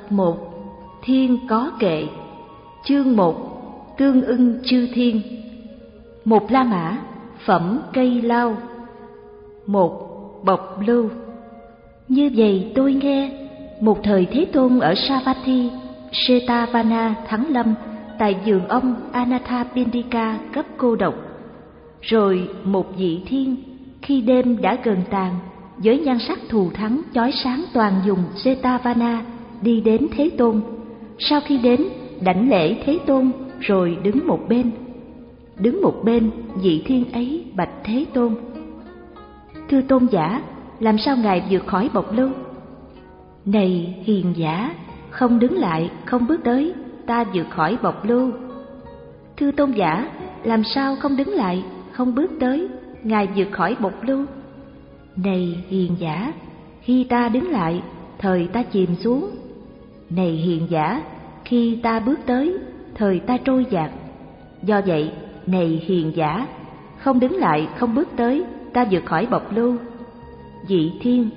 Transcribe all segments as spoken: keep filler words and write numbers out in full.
một. Thiên có kệ. Chương một. Tương ưng chư thiên. Một La Mã, phẩm cây lao. Một. Bộc lưu. Như vậy tôi nghe, một thời Thế Tôn ở Savatthi, Jetavana Thắng Lâm, tại vườn ông Anathapindika cấp cô độc. Rồi một vị thiên, khi đêm đã gần tàn, với nhan sắc thù thắng chói sáng toàn vùng Jetavana, đi đến Thế Tôn. Sau khi đến, đảnh lễ Thế Tôn, rồi đứng một bên. Đứng một bên, vị thiên ấy bạch Thế Tôn: Thưa tôn giả, làm sao ngài vượt khỏi bộc lưu? Này hiền giả, không đứng lại, không bước tới, ta vượt khỏi bộc lưu. Thưa tôn giả, làm sao không đứng lại, không bước tới, ngài vượt khỏi bộc lưu? Này hiền giả, khi ta đứng lại, thời ta chìm xuống. Này hiền giả, khi ta bước tới, thời ta trôi dạt. Do vậy, này hiền giả, không đứng lại, không bước tới, ta vượt khỏi bộc lưu. Vị thiên: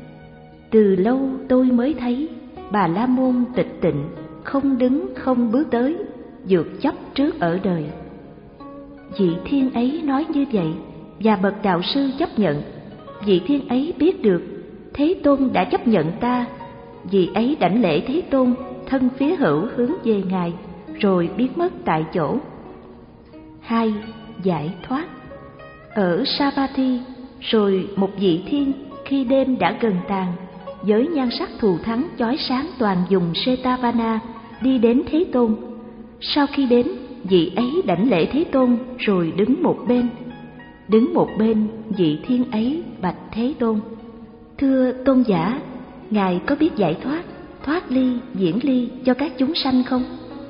Từ lâu tôi mới thấy Bà La Môn tịch tịnh, không đứng không bước tới, vượt chấp trước ở đời. Vị thiên ấy nói như vậy, và bậc đạo sư chấp nhận. Vị thiên ấy biết được Thế Tôn đã chấp nhận ta. Vị ấy đảnh lễ Thế Tôn, thân phía hữu hướng về ngài, rồi biến mất tại chỗ. Hai. Giải thoát. Ở Savatthi, rồi một vị thiên, khi đêm đã gần tàn, với nhan sắc thù thắng chói sáng toàn vùng Jetavana, đi đến Thế Tôn. Sau khi đến, vị ấy đảnh lễ Thế Tôn, rồi đứng một bên. Đứng một bên, vị thiên ấy bạch Thế Tôn: Thưa tôn giả, ngài có biết giải thoát, thoát ly, diễn ly cho các chúng sanh không?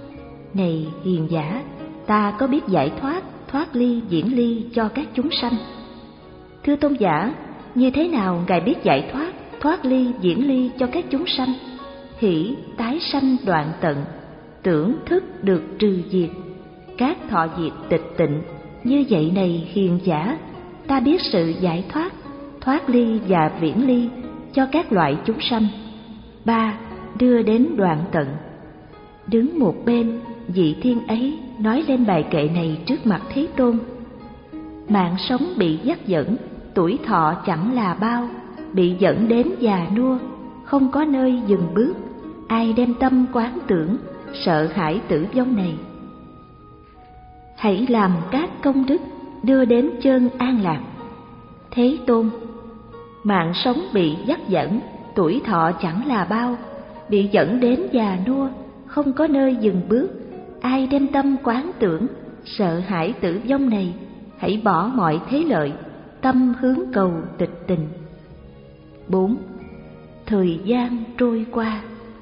Này hiền giả, ta có biết giải thoát, thoát ly, diễn ly cho các chúng sanh. Thưa tôn giả, như thế nào ngài biết giải thoát, thoát ly, diễn ly cho các chúng sanh? Hỷ tái sanh đoạn tận, tưởng thức được trừ diệt, các thọ diệt tịch tịnh. Như vậy này hiền giả, ta biết sự giải thoát, thoát ly và viễn ly cho các loại chúng sanh. Ba. Đưa đến đoạn tận. Đứng một bên, vị thiên ấy nói lên bài kệ này trước mặt Thế Tôn: Mạng sống bị dắt dẫn, tuổi thọ chẳng là bao, bị dẫn đến già nua, không có nơi dừng bước. Ai đem tâm quán tưởng, sợ hãi tử vong này. Hãy làm các công đức, đưa đến chơn an lạc. Thế Tôn: Mạng sống bị dắt dẫn, tuổi thọ chẳng là bao, bị dẫn đến già nua, không có nơi dừng bước. Ai đem tâm quán tưởng, sợ hãi tử vong này, hãy bỏ mọi thế lợi, tâm hướng cầu tịch tình. Bốn. Thời gian trôi qua.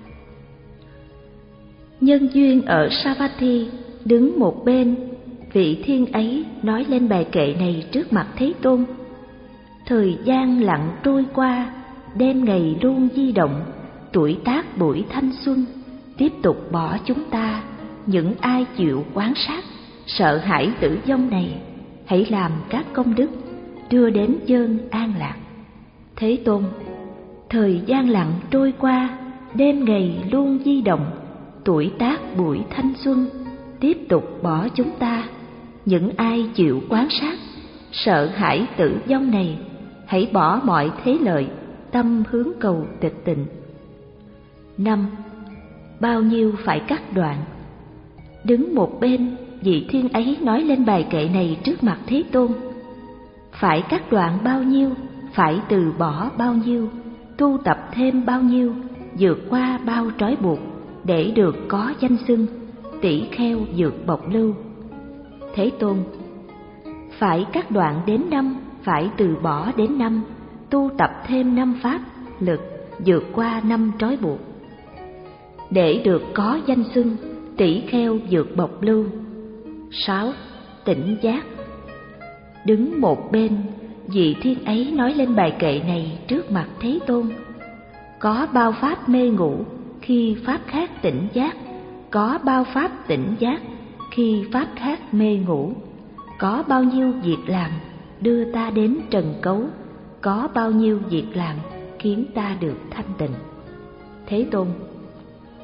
Nhân duyên ở Savatthi, đứng một bên, vị thiên ấy nói lên bài kệ này trước mặt Thế Tôn: Thời gian lặng trôi qua, đêm ngày luôn di động, tuổi tác buổi thanh xuân, tiếp tục bỏ chúng ta. Những ai chịu quán sát, sợ hãi tử vong này, hãy làm các công đức, đưa đến chơn an lạc. Thế Tôn: Thời gian lặng trôi qua, đêm ngày luôn di động, tuổi tác buổi thanh xuân, tiếp tục bỏ chúng ta. Những ai chịu quán sát, sợ hãi tử vong này, hãy bỏ mọi thế lợi, tâm hướng cầu tịch tịnh. Năm. Bao nhiêu phải cắt đoạn. Đứng một bên, vị thiên ấy nói lên bài kệ này trước mặt Thế Tôn: Phải cắt đoạn bao nhiêu, phải từ bỏ bao nhiêu, tu tập thêm bao nhiêu, vượt qua bao trói buộc, để được có danh xưng tỷ kheo vượt bộc lưu. Thế Tôn: Phải cắt đoạn đến năm, phải từ bỏ đến năm, tu tập thêm năm pháp lực, vượt qua năm trói buộc, để được có danh xưng tỷ kheo vượt bộc lưu. Sáu. Tỉnh giác. Đứng một bên, vị thiên ấy nói lên bài kệ này trước mặt Thế Tôn: Có bao pháp mê ngủ, khi pháp khác tỉnh giác, có bao pháp tỉnh giác, khi pháp khác mê ngủ. Có bao nhiêu việc làm đưa ta đến trần cấu, có bao nhiêu việc làm khiến ta được thanh tịnh. Thế Tôn: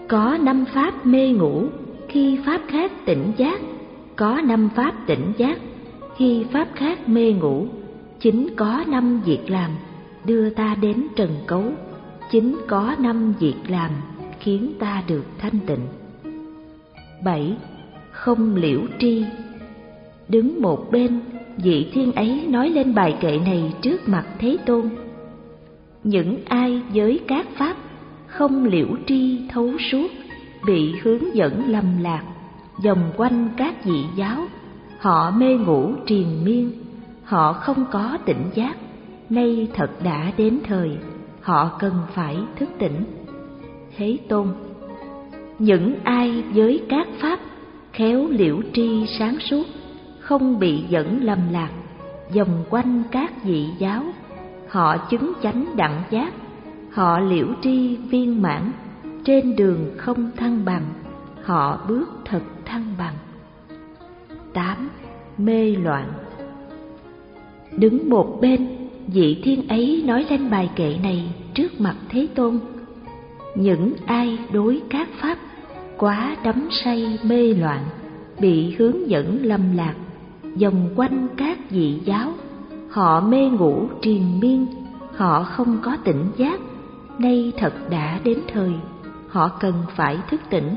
Có năm pháp mê ngủ, khi pháp khác tỉnh giác. Có năm pháp tỉnh giác, khi pháp khác mê ngủ. Chính có năm việc làm, đưa ta đến trần cấu. Chính có năm việc làm, khiến ta được thanh tịnh. Bảy. Không liễu tri. Đứng một bên, vị thiên ấy nói lên bài kệ này trước mặt Thế Tôn. Những ai với các pháp không liễu tri thấu suốt, bị hướng dẫn lầm lạc, vòng quanh các vị giáo, họ mê ngủ triền miên, họ không có tỉnh giác, nay thật đã đến thời, họ cần phải thức tỉnh. Thế Tôn. Những ai với các pháp khéo liễu tri sáng suốt, không bị dẫn lầm lạc, vòng quanh các vị giáo, họ chứng chánh đẳng giác, họ liễu tri viên mãn, trên đường không thăng bằng, họ bước thật thăng bằng. Tám. Mê loạn. Đứng một bên, vị thiên ấy nói lên bài kệ này trước mặt Thế Tôn. Những ai đối các pháp quá đắm say mê loạn, bị hướng dẫn lầm lạc, vòng quanh các vị giáo, họ mê ngủ triền miên, họ không có tỉnh giác, nay thật đã đến thời, họ cần phải thức tỉnh.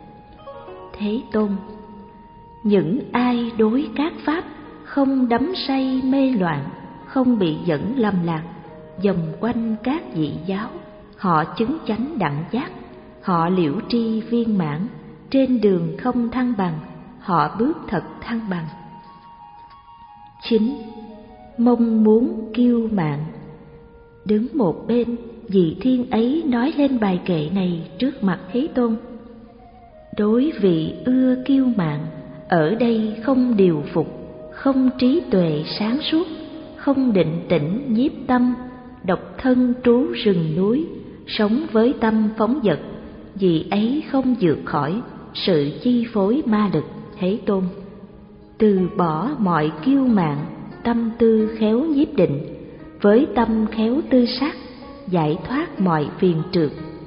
Thế Tôn. Những ai đối các pháp không đắm say mê loạn, không bị dẫn lầm lạc, vòng quanh các vị giáo, họ chứng chánh đẳng giác, họ liễu tri viên mãn, trên đường không thăng bằng, họ bước thật thăng bằng. Chín. Mong muốn kiêu mạn. Đứng một bên, vị thiên ấy nói lên bài kệ này trước mặt Thế Tôn. Đối vị ưa kiêu mạn, ở đây không điều phục, không trí tuệ sáng suốt, không định tĩnh nhiếp tâm, độc thân trú rừng núi, sống với tâm phóng dật, vì ấy không vượt khỏi sự chi phối ma lực. Thế Tôn. Từ bỏ mọi kiêu mạn, tâm tư khéo nhiếp định, với tâm khéo tư sát, giải thoát mọi phiền trượt.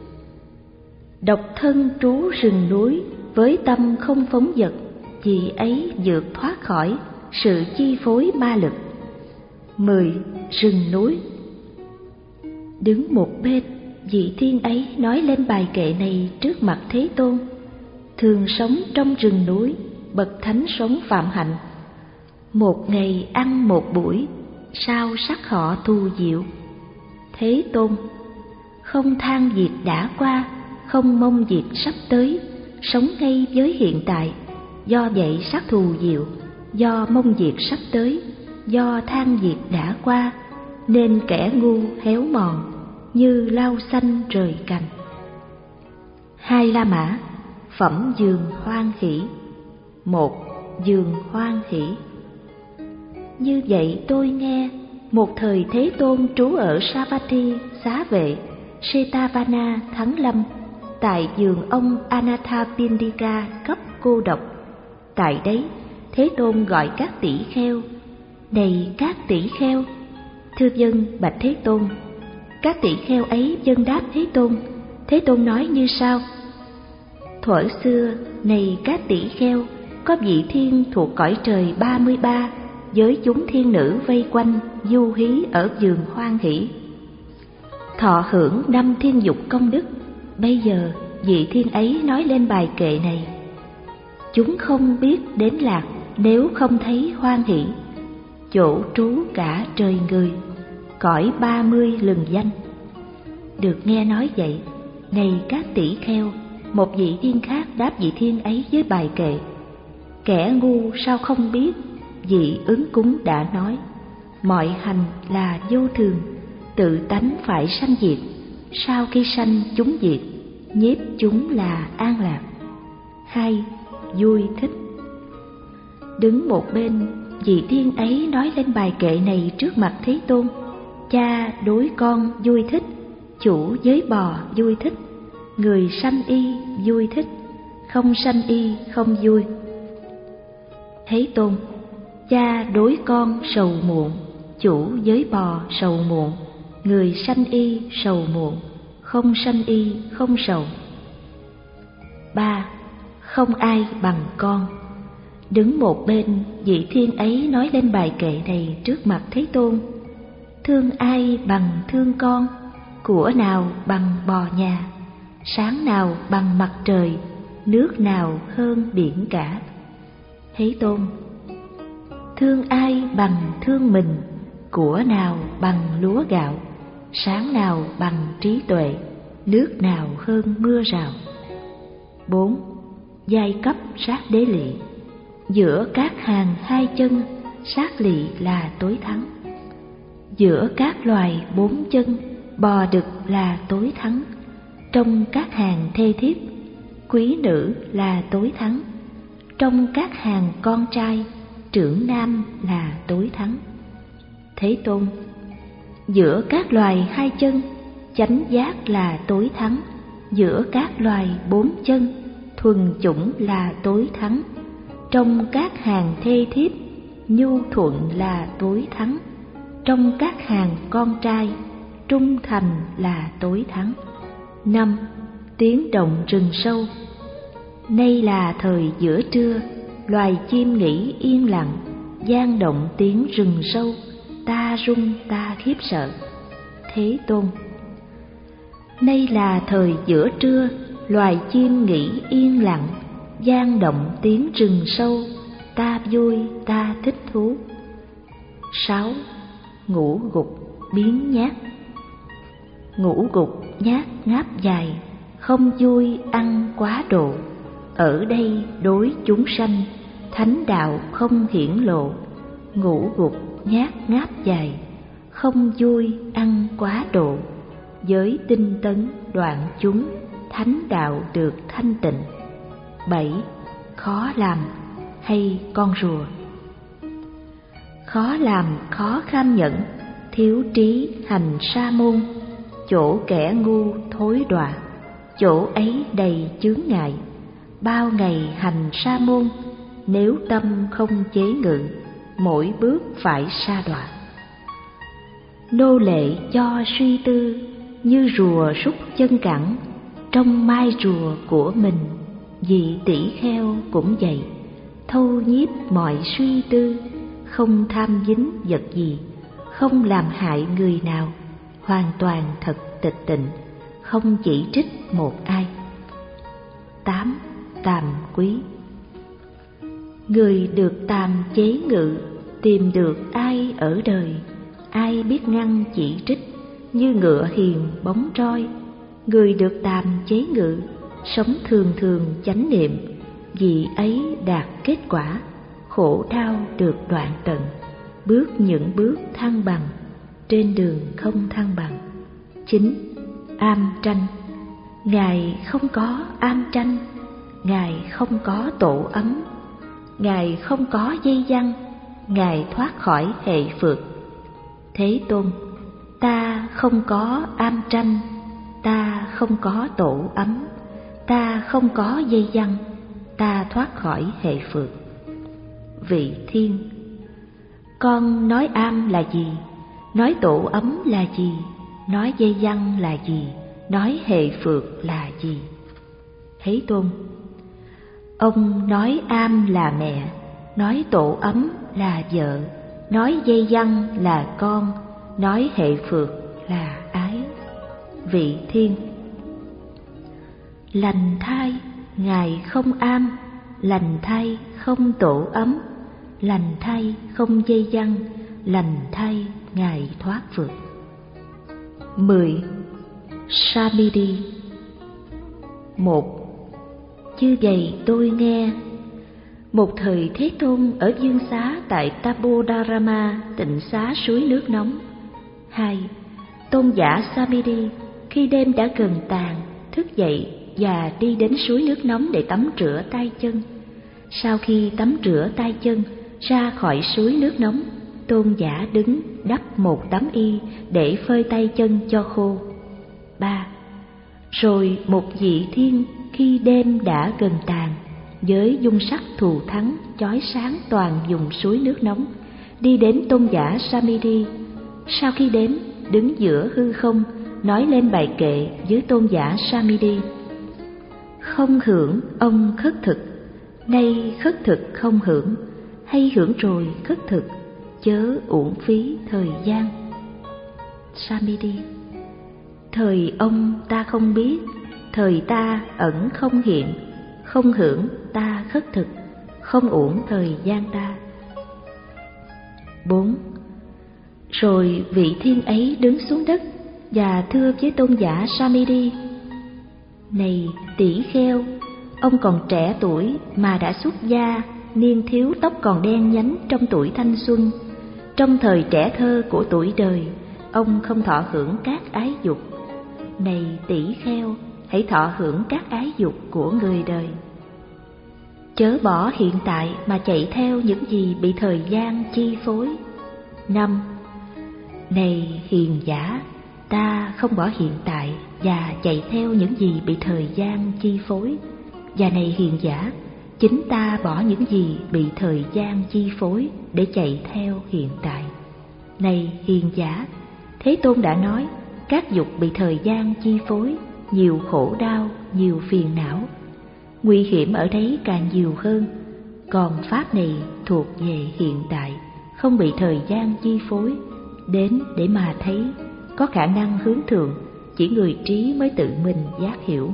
Độc thân trú rừng núi, với tâm không phóng dật, vì ấy vượt thoát khỏi sự chi phối ma lực. Mười. Rừng núi. Đứng một bên, vị thiên ấy nói lên bài kệ này trước mặt Thế Tôn. Thường sống trong rừng núi, bậc thánh sống phạm hạnh. Một ngày ăn một buổi, sao sắc họ thù diệu. Thế Tôn. Không than việc đã qua, không mong việc sắp tới, sống ngay với hiện tại. Do vậy sắc thù diệu, do mong việc sắp tới, do than việc đã qua, nên kẻ ngu héo mòn, như lau xanh rời cành. Hai La Mã. Phẩm giường hoan hỷ. Một. Giường hoan hỷ. Như vậy tôi nghe, một thời Thế Tôn trú ở Savatthi, Xá Vệ, Setavana, Thắng Lâm, tại giường ông Anathapindika cấp cô độc. Tại đấy, Thế Tôn gọi các tỷ kheo. Này các tỷ kheo! Thưa dân, bạch Thế Tôn. Các tỷ kheo ấy vâng đáp Thế Tôn. Thế Tôn nói như sau: thuở xưa, này các tỷ kheo, có vị thiên thuộc cõi trời ba mươi ba, với chúng thiên nữ vây quanh du hí ở vườn hoan hỷ, thọ hưởng năm thiên dục công đức. Bây giờ vị thiên ấy nói lên bài kệ này: chúng không biết đến lạc nếu không thấy hoan hỷ, chỗ trú cả trời người, cõi ba mươi lừng danh. Được nghe nói vậy, này các tỷ kheo, một vị thiên khác đáp vị thiên ấy với bài kệ: kẻ ngu sao không biết, vị ứng cúng đã nói, mọi hành là vô thường, tự tánh phải sanh diệt, sau khi sanh chúng diệt, nhiếp chúng là an lạc. Hai. Vui thích. Đứng một bên, vị thiên ấy nói lên bài kệ này trước mặt Thế Tôn. Cha đối con vui thích, chủ với bò vui thích, người sanh y vui thích, không sanh y không vui. Thế Tôn. Cha đối con sầu muộn, chủ với bò sầu muộn, người sanh y sầu muộn, không sanh y không sầu. Ba, không ai bằng con. Đứng một bên, vị thiên ấy nói lên bài kệ này trước mặt Thế Tôn. Thương ai bằng thương con, của nào bằng bò nhà, sáng nào bằng mặt trời, nước nào hơn biển cả. Thế Tôn: thương ai bằng thương mình, của nào bằng lúa gạo, sáng nào bằng trí tuệ, nước nào hơn mưa rào. Bốn, giai cấp sát đế lỵ. Giữa các hàng hai chân, sát lỵ là tối thắng. Giữa các loài bốn chân, bò đực là tối thắng. Trong các hàng thê thiếp, quý nữ là tối thắng. Trong các hàng con trai, trưởng nam là tối thắng. Thế Tôn: giữa các loài hai chân, chánh giác là tối thắng. Giữa các loài bốn chân, thuần chủng là tối thắng. Trong các hàng thê thiếp, nhu thuận là tối thắng. Trong các hàng con trai, trung thành là tối thắng. Năm, tiếng động rừng sâu. Nay là thời giữa trưa, loài chim nghỉ yên lặng, vang động tiếng rừng sâu, ta run ta khiếp sợ. Thế Tôn: nay là thời giữa trưa, loài chim nghỉ yên lặng, vang động tiếng rừng sâu, ta vui ta thích thú. Sáu, ngũ gục biến nhát. Ngũ gục nhát ngáp dài, không vui ăn quá độ. Ở đây đối chúng sanh, thánh đạo không hiển lộ. Ngũ gục nhát ngáp dài, không vui ăn quá độ. Giới tinh tấn đoạn chúng, thánh đạo được thanh tịnh. Bảy, khó làm hay con rùa. Khó làm khó kham nhẫn, thiếu trí hành sa môn. Chỗ kẻ ngu thối đọa, chỗ ấy đầy chướng ngại. Bao ngày hành sa môn, nếu tâm không chế ngự, mỗi bước phải sa đọa. Nô lệ cho suy tư, như rùa rút chân cẳng. Trong mai rùa của mình, vị tỷ kheo cũng vậy. Thâu nhiếp mọi suy tư, không tham dính vật gì, không làm hại người nào, hoàn toàn thật tịch tịnh, không chỉ trích một ai. Tám, tàm quý. Người được tàm chế ngự, tìm được ai ở đời. Ai biết ngăn chỉ trích, như ngựa hiền bóng roi. Người được tàm chế ngự, sống thường thường chánh niệm, vì ấy đạt kết quả, khổ đau được đoạn tận, bước những bước thăng bằng, trên đường không thăng bằng. Chín, am tranh. Ngài không có am tranh, Ngài không có tổ ấm, Ngài không có dây dăng, Ngài thoát khỏi hệ phược. Thế Tôn: ta không có am tranh, ta không có tổ ấm, ta không có dây dăng, ta thoát khỏi hệ phược. Vị Thiên: con nói am là gì? Nói tổ ấm là gì? Nói dây dăng là gì? Nói hệ phược là gì? Thế Tôn: ông nói am là mẹ, nói tổ ấm là vợ, nói dây dăng là con, nói hệ phược là ái. Vị Thiên: lành thai Ngài không am, lành thai không tổ ấm, lành thai không dây dăng, lành thai Ngài thoát phược. Mười, Samidhi. Một, như vậy tôi nghe. Một thời Thế Tôn ở Dương Xá tại Tabodharama, tịnh xá suối nước nóng. Hai, tôn giả Samidhi khi đêm đã gần tàn, thức dậy và đi đến suối nước nóng để tắm rửa tay chân. Sau khi tắm rửa tay chân, ra khỏi suối nước nóng, tôn giả đứng đắp một tấm y để phơi tay chân cho khô. Ba, rồi một vị thiên khi đêm đã gần tàn, với dung sắc thù thắng chói sáng toàn vùng suối nước nóng, đi đến tôn giả Samidhi. Sau khi đến, đứng giữa hư không, nói lên bài kệ với tôn giả Samidhi. Không hưởng ông khất thực, nay khất thực không hưởng, hay hưởng rồi khất thực, chớ uổng phí thời gian. Samiti. Thời ông ta không biết, thời ta ẩn không hiện, không hưởng ta khất thực, không uổng thời gian ta. Bốn. Rồi vị thiên ấy đứng xuống đất và thưa với tôn giả Samiti: Này tỷ kheo, ông còn trẻ tuổi mà đã xuất gia, niên thiếu tóc còn đen nhánh trong tuổi thanh xuân. Trong thời trẻ thơ của tuổi đời, ông không thọ hưởng các ái dục. Này tỷ kheo, hãy thọ hưởng các ái dục của người đời. Chớ bỏ hiện tại mà chạy theo những gì bị thời gian chi phối. Năm. Này hiền giả, ta không bỏ hiện tại và chạy theo những gì bị thời gian chi phối. Và này hiền giả, chính ta bỏ những gì bị thời gian chi phối để chạy theo hiện tại. Này hiền giả, Thế Tôn đã nói, các dục bị thời gian chi phối, nhiều khổ đau, nhiều phiền não. Nguy hiểm ở đấy càng nhiều hơn. Còn pháp này thuộc về hiện tại, không bị thời gian chi phối, đến để mà thấy, có khả năng hướng thượng, chỉ người trí mới tự mình giác hiểu.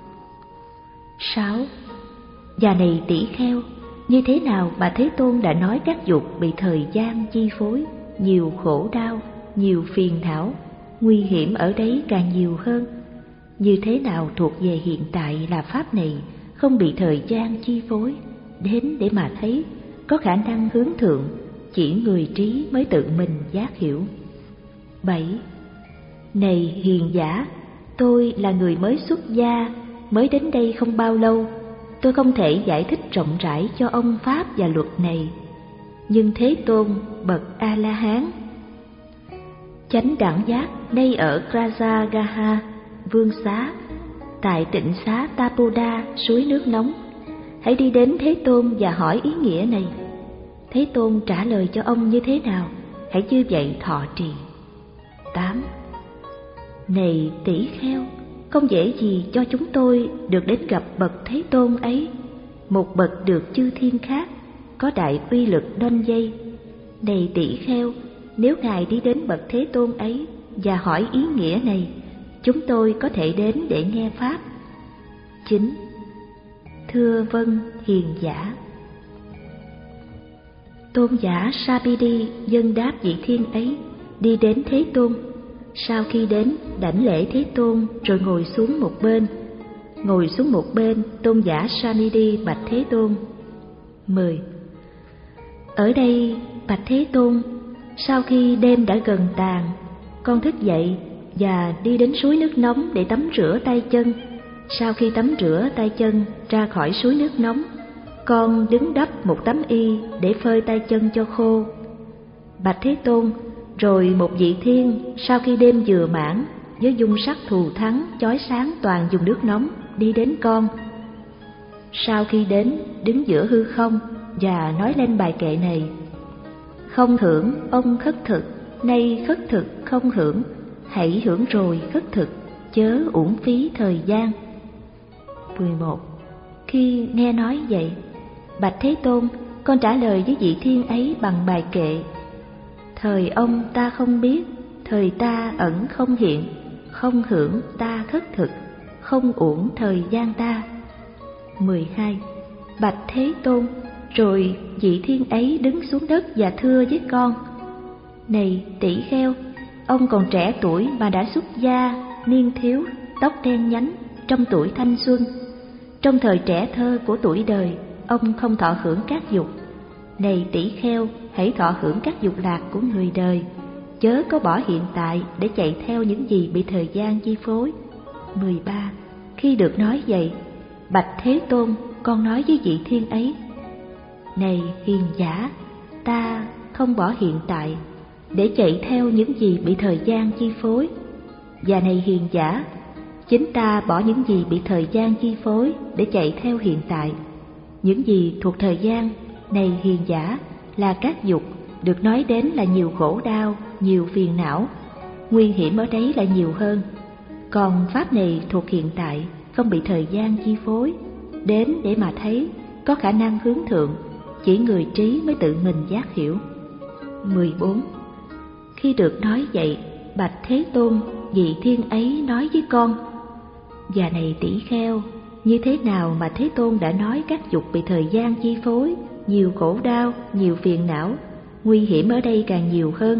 Sáu. Và này tỷ kheo, như thế nào mà Thế Tôn đã nói các dục bị thời gian chi phối, nhiều khổ đau, nhiều phiền não, nguy hiểm ở đấy càng nhiều hơn? Như thế nào thuộc về hiện tại là pháp này không bị thời gian chi phối, đến để mà thấy, có khả năng hướng thượng, chỉ người trí mới tự mình giác hiểu. Bảy. Này hiền giả, tôi là người mới xuất gia, mới đến đây không bao lâu, tôi không thể giải thích rộng rãi cho ông pháp và luật này. Nhưng Thế Tôn bậc A-la-hán, chánh đẳng giác, nay ở Rajagaha, vương xá, tại tịnh xá Tapoda, suối nước nóng. Hãy đi đến Thế Tôn và hỏi ý nghĩa này. Thế Tôn trả lời cho ông như thế nào, hãy như vậy thọ trì. Tám. Này tỷ kheo, không dễ gì cho chúng tôi được đến gặp bậc Thế Tôn ấy, một bậc được chư thiên khác, có đại uy lực đoanh dây. Này tỷ kheo, nếu ngài đi đến bậc Thế Tôn ấy và hỏi ý nghĩa này, chúng tôi có thể đến để nghe pháp. Chín. Thưa vâng hiền giả. Tôn giả Sapidi dâng đáp vị thiên ấy, đi đến Thế Tôn. Sau khi đến, đảnh lễ Thế Tôn rồi ngồi xuống một bên. Ngồi xuống một bên, tôn giả Samidi bạch Thế Tôn. Mười. Ở đây, bạch Thế Tôn, sau khi đêm đã gần tàn, con thức dậy và đi đến suối nước nóng để tắm rửa tay chân. Sau khi tắm rửa tay chân ra khỏi suối nước nóng, con đứng đắp một tấm y để phơi tay chân cho khô. Bạch Thế Tôn, rồi một vị thiên sau khi đêm vừa mãn, với dung sắc thù thắng chói sáng toàn vùng nước nóng, đi đến con. Sau khi đến, đứng giữa hư không và nói lên bài kệ này: Không hưởng ông khất thực, nay khất thực không hưởng, hãy hưởng rồi khất thực, chớ uổng phí thời gian. Mười một. Khi nghe nói vậy, bạch Thế Tôn, con trả lời với vị thiên ấy bằng bài kệ: Thời ông ta không biết, thời ta ẩn không hiện, không hưởng ta khất thực, không uổng thời gian ta. Mười hai. Bạch Thế Tôn, rồi vị thiên ấy đứng xuống đất và thưa với con: Này tỷ kheo, ông còn trẻ tuổi mà đã xuất gia, niên thiếu, tóc đen nhánh, trong tuổi thanh xuân. Trong thời trẻ thơ của tuổi đời, ông không thọ hưởng các dục. Này tỷ kheo, hãy thọ hưởng các dục lạc của người đời, chớ có bỏ hiện tại để chạy theo những gì bị thời gian chi phối. Mười ba. Khi được nói vậy, bạch Thế Tôn, con nói với vị thiên ấy: Này hiền giả, ta không bỏ hiện tại để chạy theo những gì bị thời gian chi phối. Và này hiền giả, chính ta bỏ những gì bị thời gian chi phối để chạy theo hiện tại. Những gì thuộc thời gian, này hiền giả, là các dục, được nói đến là nhiều khổ đau, nhiều phiền não. Nguy hiểm ở đấy là nhiều hơn. Còn pháp này thuộc hiện tại, không bị thời gian chi phối, đến để mà thấy, có khả năng hướng thượng, chỉ người trí mới tự mình giác hiểu. mười bốn. Khi được nói vậy, bạch Thế Tôn, vị thiên ấy nói với con: Và này tỷ kheo, như thế nào mà Thế Tôn đã nói các dục bị thời gian chi phối, nhiều khổ đau, nhiều phiền não, nguy hiểm ở đây càng nhiều hơn.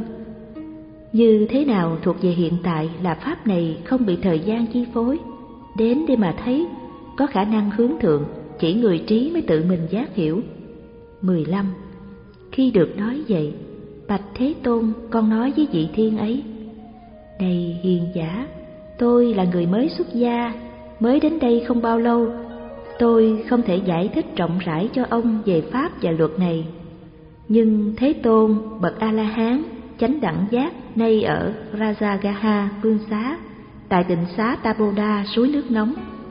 Như thế nào thuộc về hiện tại là pháp này không bị thời gian chi phối, đến để mà thấy, có khả năng hướng thượng, chỉ người trí mới tự mình giác hiểu. mười lăm. Khi được nói vậy, bạch Thế Tôn, con nói với vị thiên ấy: Này hiền giả, tôi là người mới xuất gia, mới đến đây không bao lâu. Tôi không thể giải thích rộng rãi cho ông về pháp và luật này. Nhưng Thế Tôn, bậc A-la-hán, chánh đẳng giác, nay ở Rajagaha vương xá, tại tịnh xá Taboda suối nước nóng.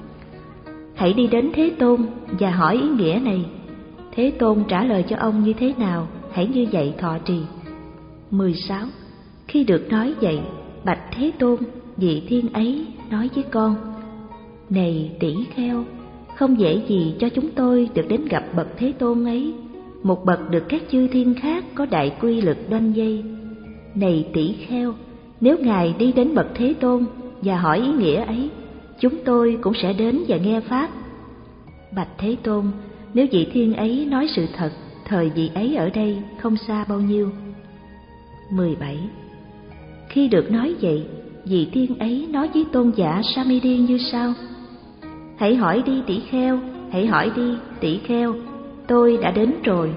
Hãy đi đến Thế Tôn và hỏi ý nghĩa này. Thế Tôn trả lời cho ông như thế nào, hãy như vậy thọ trì. mười sáu. Khi được nói vậy, bạch Thế Tôn, vị thiên ấy nói với con: Này tỷ kheo, không dễ gì cho chúng tôi được đến gặp bậc Thế Tôn ấy, một bậc được các chư thiên khác có đại quy lực đoanh dây. Này tỷ kheo, nếu ngài đi đến bậc Thế Tôn và hỏi ý nghĩa ấy, chúng tôi cũng sẽ đến và nghe pháp. Bạch Thế Tôn, nếu vị thiên ấy nói sự thật, thời vị ấy ở đây không xa bao nhiêu. mười bảy. Khi được nói vậy, vị thiên ấy nói với tôn giả Samiri như sau: Hãy hỏi đi tỷ kheo, hãy hỏi đi tỷ kheo, tôi đã đến rồi.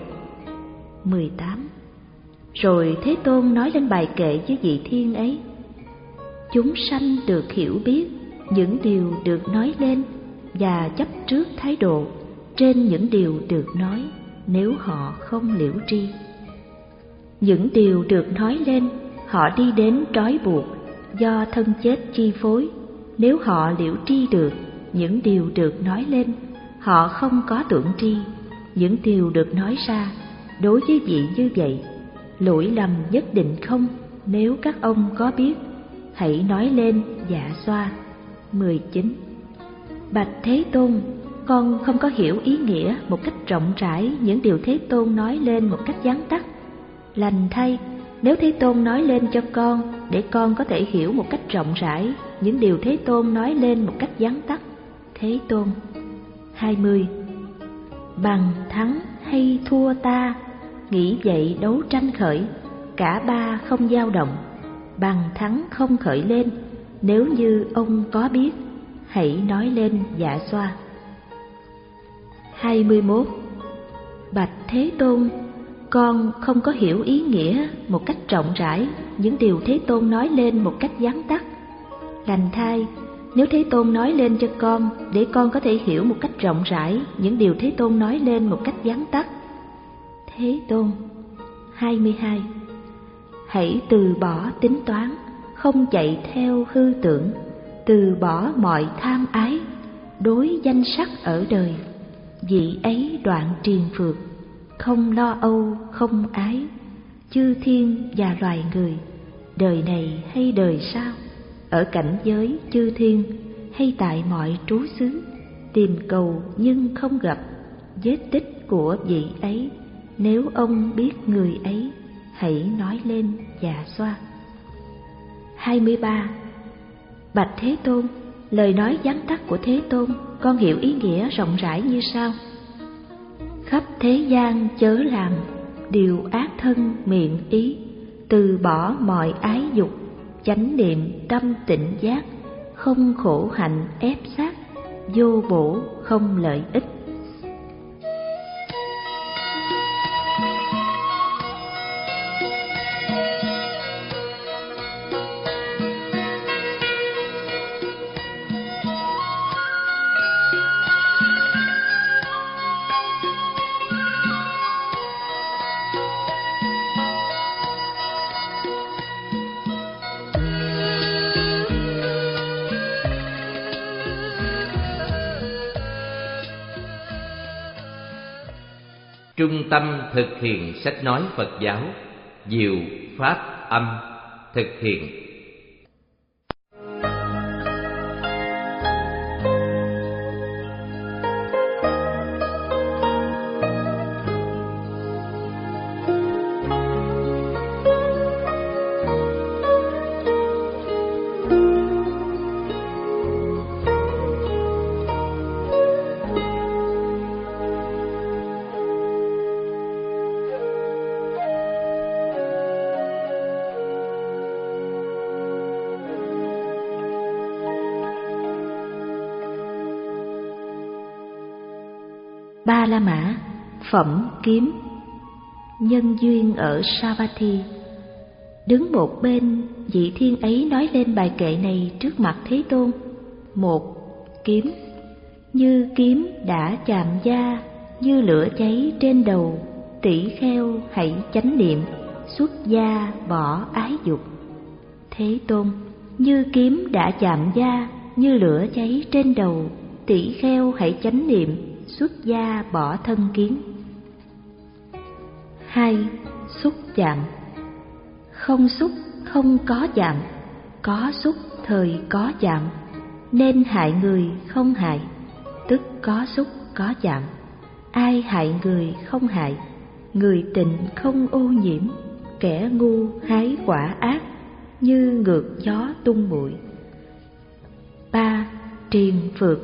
mười tám. Rồi Thế Tôn nói lên bài kệ với vị thiên ấy: Chúng sanh được hiểu biết những điều được nói lên và chấp trước thái độ trên những điều được nói, nếu họ không liễu tri. Những điều được nói lên, họ đi đến trói buộc do thân chết chi phối. Nếu họ liễu tri được những điều được nói lên, họ không có tưởng tri. Những điều được nói ra, đối với vị như vậy, lỗi lầm nhất định không. Nếu các ông có biết, hãy nói lên dạ xoa. mười chín. Bạch Thế Tôn, con không có hiểu ý nghĩa một cách rộng rãi những điều Thế Tôn nói lên một cách vắn tắt. Lành thay, nếu Thế Tôn nói lên cho con, để con có thể hiểu một cách rộng rãi những điều Thế Tôn nói lên một cách vắn tắt. Thế Tôn. hai mươi. Bằng thắng hay thua ta, nghĩ vậy đấu tranh khởi, cả ba không dao động. Bằng thắng không khởi lên, nếu như ông có biết, hãy nói lên dạ xoa. hai mươi mốt. Bạch Thế Tôn, con không có hiểu ý nghĩa một cách rộng rãi những điều Thế Tôn nói lên một cách vắn tắt. Lành thay, nếu Thế Tôn nói lên cho con, để con có thể hiểu một cách rộng rãi những điều Thế Tôn nói lên một cách vắn tắt. Thế Tôn. hai mươi hai. Hãy từ bỏ tính toán, không chạy theo hư tưởng, từ bỏ mọi tham ái, đối danh sắc ở đời. Vị ấy đoạn triền phược, không lo âu, không ái, chư thiên và loài người, đời này hay đời sau, ở cảnh giới chư thiên hay tại mọi trú xứ, tìm cầu nhưng không gặp, vết tích của vị ấy, nếu ông biết người ấy, hãy nói lên dạ xoa. hai mươi ba. Bạch Thế Tôn, lời nói vắn tắt của Thế Tôn, con hiểu ý nghĩa rộng rãi như sau: Khắp thế gian chớ làm điều ác thân miệng ý, từ bỏ mọi ái dục, chánh niệm tâm tịnh giác, không khổ hạnh ép sát, vô bổ không lợi ích. Trung tâm thực hiện sách nói Phật giáo, Diệu Pháp Âm thực hiện. Ba La Mã, phẩm kiếm. Nhân duyên ở Savatthi. Đứng một bên, vị thiên ấy nói lên bài kệ này trước mặt Thế Tôn. Một, kiếm. Như kiếm đã chạm da, như lửa cháy trên đầu, tỷ kheo hãy chánh niệm, xuất gia bỏ ái dục. Thế Tôn, như kiếm đã chạm da, như lửa cháy trên đầu, tỷ kheo hãy chánh niệm, xuất gia bỏ thân kiến. Hai, xúc chạm. Không xúc không có chạm, có xúc thời có chạm, nên hại người không hại, tức có xúc có chạm. Ai hại người không hại, người tịnh không ô nhiễm, kẻ ngu hái quả ác, như ngược gió tung bụi. Ba, triền phược.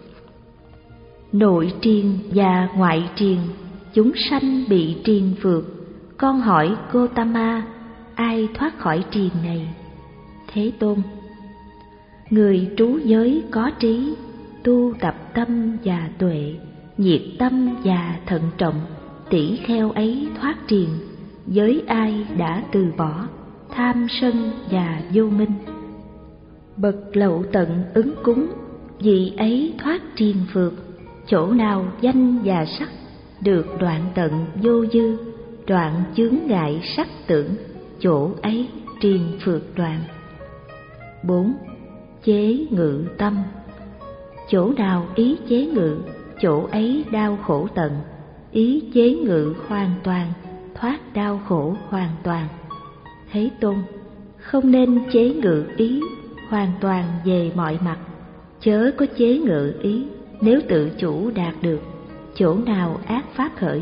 Nội triền và ngoại triền, chúng sanh bị triền phược. Con hỏi Gotama, ai thoát khỏi triền này? Thế Tôn, người trú giới có trí, tu tập tâm và tuệ, nhiệt tâm và thận trọng, tỷ kheo ấy thoát triền. Giới ai đã từ bỏ tham sân và vô minh. Bậc lậu tận ứng cúng, vị ấy thoát triền phược. Chỗ nào danh và sắc được đoạn tận vô dư, đoạn chướng ngại sắc tưởng, chỗ ấy triền phược đoạn. Bốn, chế ngự tâm. Chỗ nào ý chế ngự, chỗ ấy đau khổ tận. Ý chế ngự hoàn toàn, thoát đau khổ hoàn toàn. Thế Tôn, không nên chế ngự ý hoàn toàn về mọi mặt, chớ có chế ngự ý. Nếu tự chủ đạt được, chỗ nào ác pháp khởi,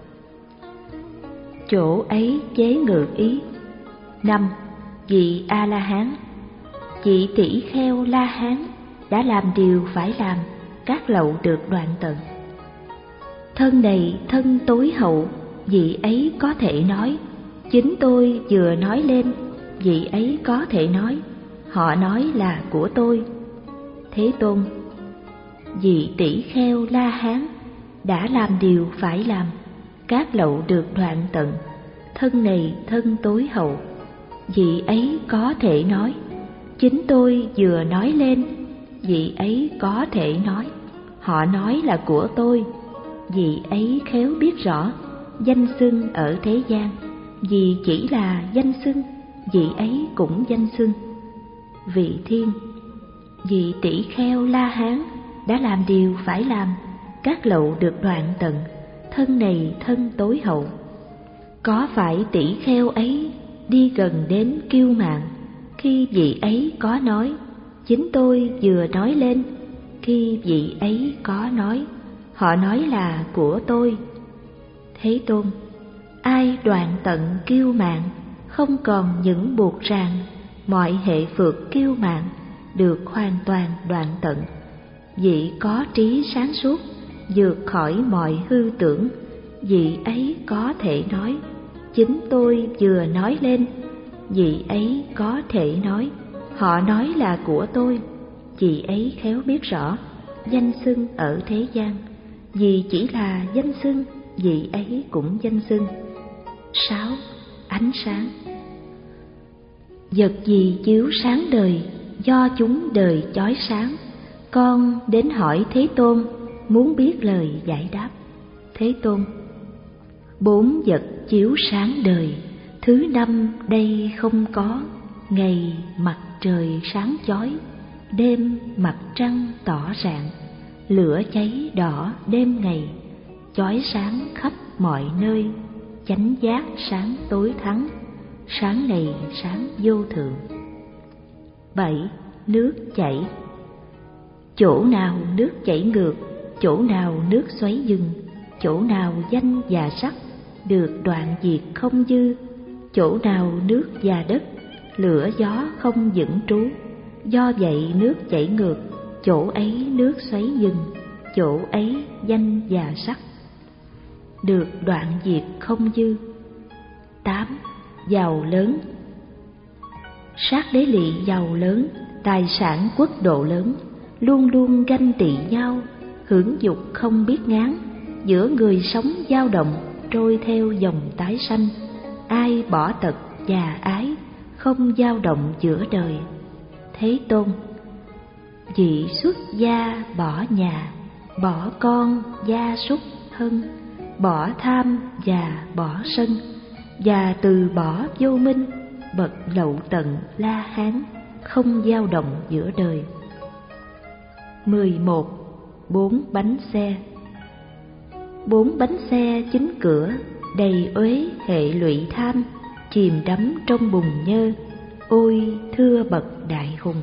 chỗ ấy chế ngự ý. Năm, vị A-la-hán. Vị tỷ kheo La-hán đã làm điều phải làm, các lậu được đoạn tận. Thân này thân tối hậu, vị ấy có thể nói, chính tôi vừa nói lên, vị ấy có thể nói, họ nói là của tôi. Thế Tôn, vị tỷ kheo La-hán đã làm điều phải làm, các lậu được đoạn tận. Thân này thân tối hậu, vị ấy có thể nói, chính tôi vừa nói lên, vị ấy có thể nói, họ nói là của tôi. Vị ấy khéo biết rõ danh xưng ở thế gian, vì chỉ là danh xưng, vị ấy cũng danh xưng. Vị thiên, vị tỷ kheo La-hán đã làm điều phải làm, các lậu được đoạn tận. Thân này thân tối hậu. Có phải tỷ kheo ấy đi gần đến kiêu mạn, khi vị ấy có nói, chính tôi vừa nói lên, khi vị ấy có nói, họ nói là của tôi. Thế Tôn, ai đoạn tận kiêu mạn, không còn những buộc ràng, mọi hệ phược kiêu mạn được hoàn toàn đoạn tận. Vị có trí sáng suốt, vượt khỏi mọi hư tưởng, vị ấy có thể nói, chính tôi vừa nói lên, vị ấy có thể nói, họ nói là của tôi. Vị ấy khéo biết rõ danh xưng ở thế gian, vì chỉ là danh xưng, vị ấy cũng danh xưng. Sáu, ánh sáng. Vật gì chiếu sáng đời, do chúng đời chói sáng. Con đến hỏi Thế Tôn, muốn biết lời giải đáp. Thế Tôn, bốn vật chiếu sáng đời, thứ năm đây không có. Ngày mặt trời sáng chói, đêm mặt trăng tỏ rạng, lửa cháy đỏ đêm ngày, chói sáng khắp mọi nơi, chánh giác sáng tối thắng, sáng này sáng vô thượng. Bảy, nước chảy. Chỗ nào nước chảy ngược, chỗ nào nước xoáy dừng, chỗ nào danh và sắc được đoạn diệt không dư, chỗ nào nước và đất, lửa gió không vững trú. Do vậy nước chảy ngược, chỗ ấy nước xoáy dừng, chỗ ấy danh và sắc được đoạn diệt không dư. Tám, giàu lớn. Sát đế lỵ giàu lớn, tài sản quốc độ lớn, luôn luôn ganh tị nhau, hưởng dục không biết ngán, giữa người sống dao động, trôi theo dòng tái sanh. Ai bỏ tật già ái, không dao động giữa đời. Thế Tôn. Vị xuất gia bỏ nhà, bỏ con gia súc thân, bỏ tham và bỏ sân, và từ bỏ vô minh, bậc lậu tận La Hán, không dao động giữa đời. mười một. Bốn bánh xe. Bốn bánh xe chính cửa, đầy uế hệ lụy tham, chìm đắm trong bùn nhơ. Ôi thưa bậc đại hùng!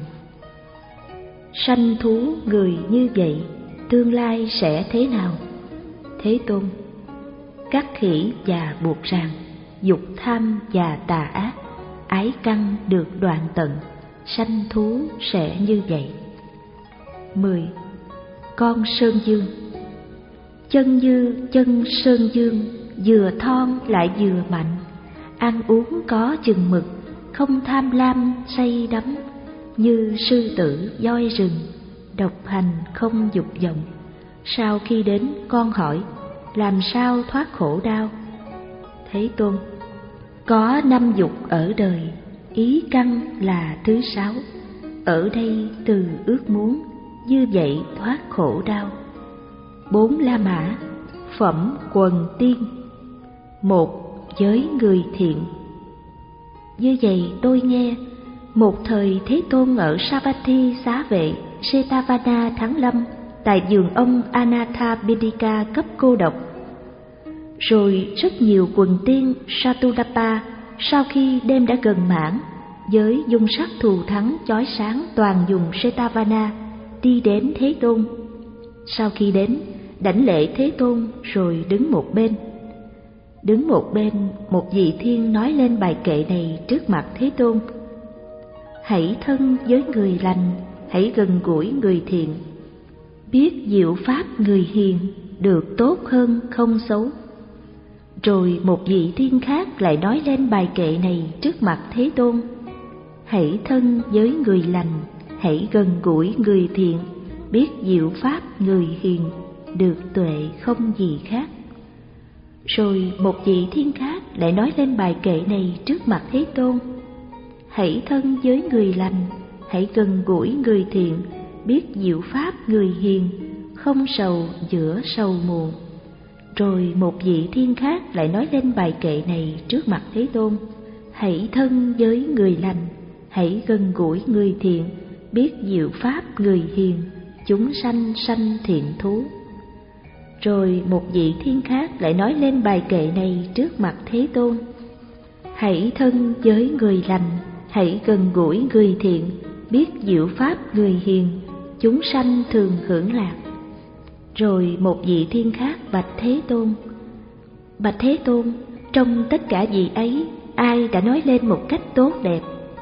Sanh thú người như vậy, tương lai sẽ thế nào? Thế Tôn. Cắt khỉ và buộc ràng, dục tham và tà ác, ái căn được đoạn tận, sanh thú sẽ như vậy. mười. Con sơn dương. Chân như chân sơn dương, vừa thon lại vừa mạnh, ăn uống có chừng mực, không tham lam say đắm, như sư tử voi rừng, độc hành không dục vọng. Sau khi đến con hỏi, làm sao thoát khổ đau? Thế Tôn. Có năm dục ở đời, ý căn là thứ sáu. Ở đây từ ước muốn, như vậy thoát khổ đau. Bốn la mã, phẩm quần tiên. Một, giới người thiện. Như vậy tôi nghe, một thời Thế Tôn ở Savatthi xá vệ Setavana Thắng Lâm, tại vườn ông Anathapindika cấp cô độc. Rồi rất nhiều quần tiên Satulapa, sau khi đêm đã gần mãn, với dung sắc thù thắng chói sáng toàn vùng Setavana, đi đến Thế Tôn. Sau khi đến, đảnh lễ Thế Tôn rồi đứng một bên. Đứng một bên, một vị thiên nói lên bài kệ này trước mặt Thế Tôn. Hãy thân với người lành, hãy gần gũi người thiện. Biết diệu pháp người hiền, được tốt hơn không xấu. Rồi một vị thiên khác lại nói lên bài kệ này trước mặt Thế Tôn. Hãy thân với người lành, hãy gần gũi người thiện. Biết diệu pháp người hiền, được tuệ không gì khác. Rồi một vị thiên khác lại nói lên bài kệ này trước mặt Thế Tôn. Hãy thân với người lành, hãy gần gũi người thiện. Biết diệu pháp người hiền, không sầu giữa sầu muộn. Rồi một vị thiên khác lại nói lên bài kệ này trước mặt Thế Tôn. Hãy thân với người lành, hãy gần gũi người thiện. Biết diệu pháp người hiền, chúng sanh sanh thiện thú. Rồi một vị thiên khác lại nói lên bài kệ này trước mặt Thế Tôn. Hãy thân với người lành, hãy gần gũi người thiện. Biết diệu pháp người hiền, chúng sanh thường hưởng lạc. Rồi một vị thiên khác bạch Thế Tôn. Bạch Thế Tôn, trong tất cả vị ấy, ai đã nói lên một cách tốt đẹp?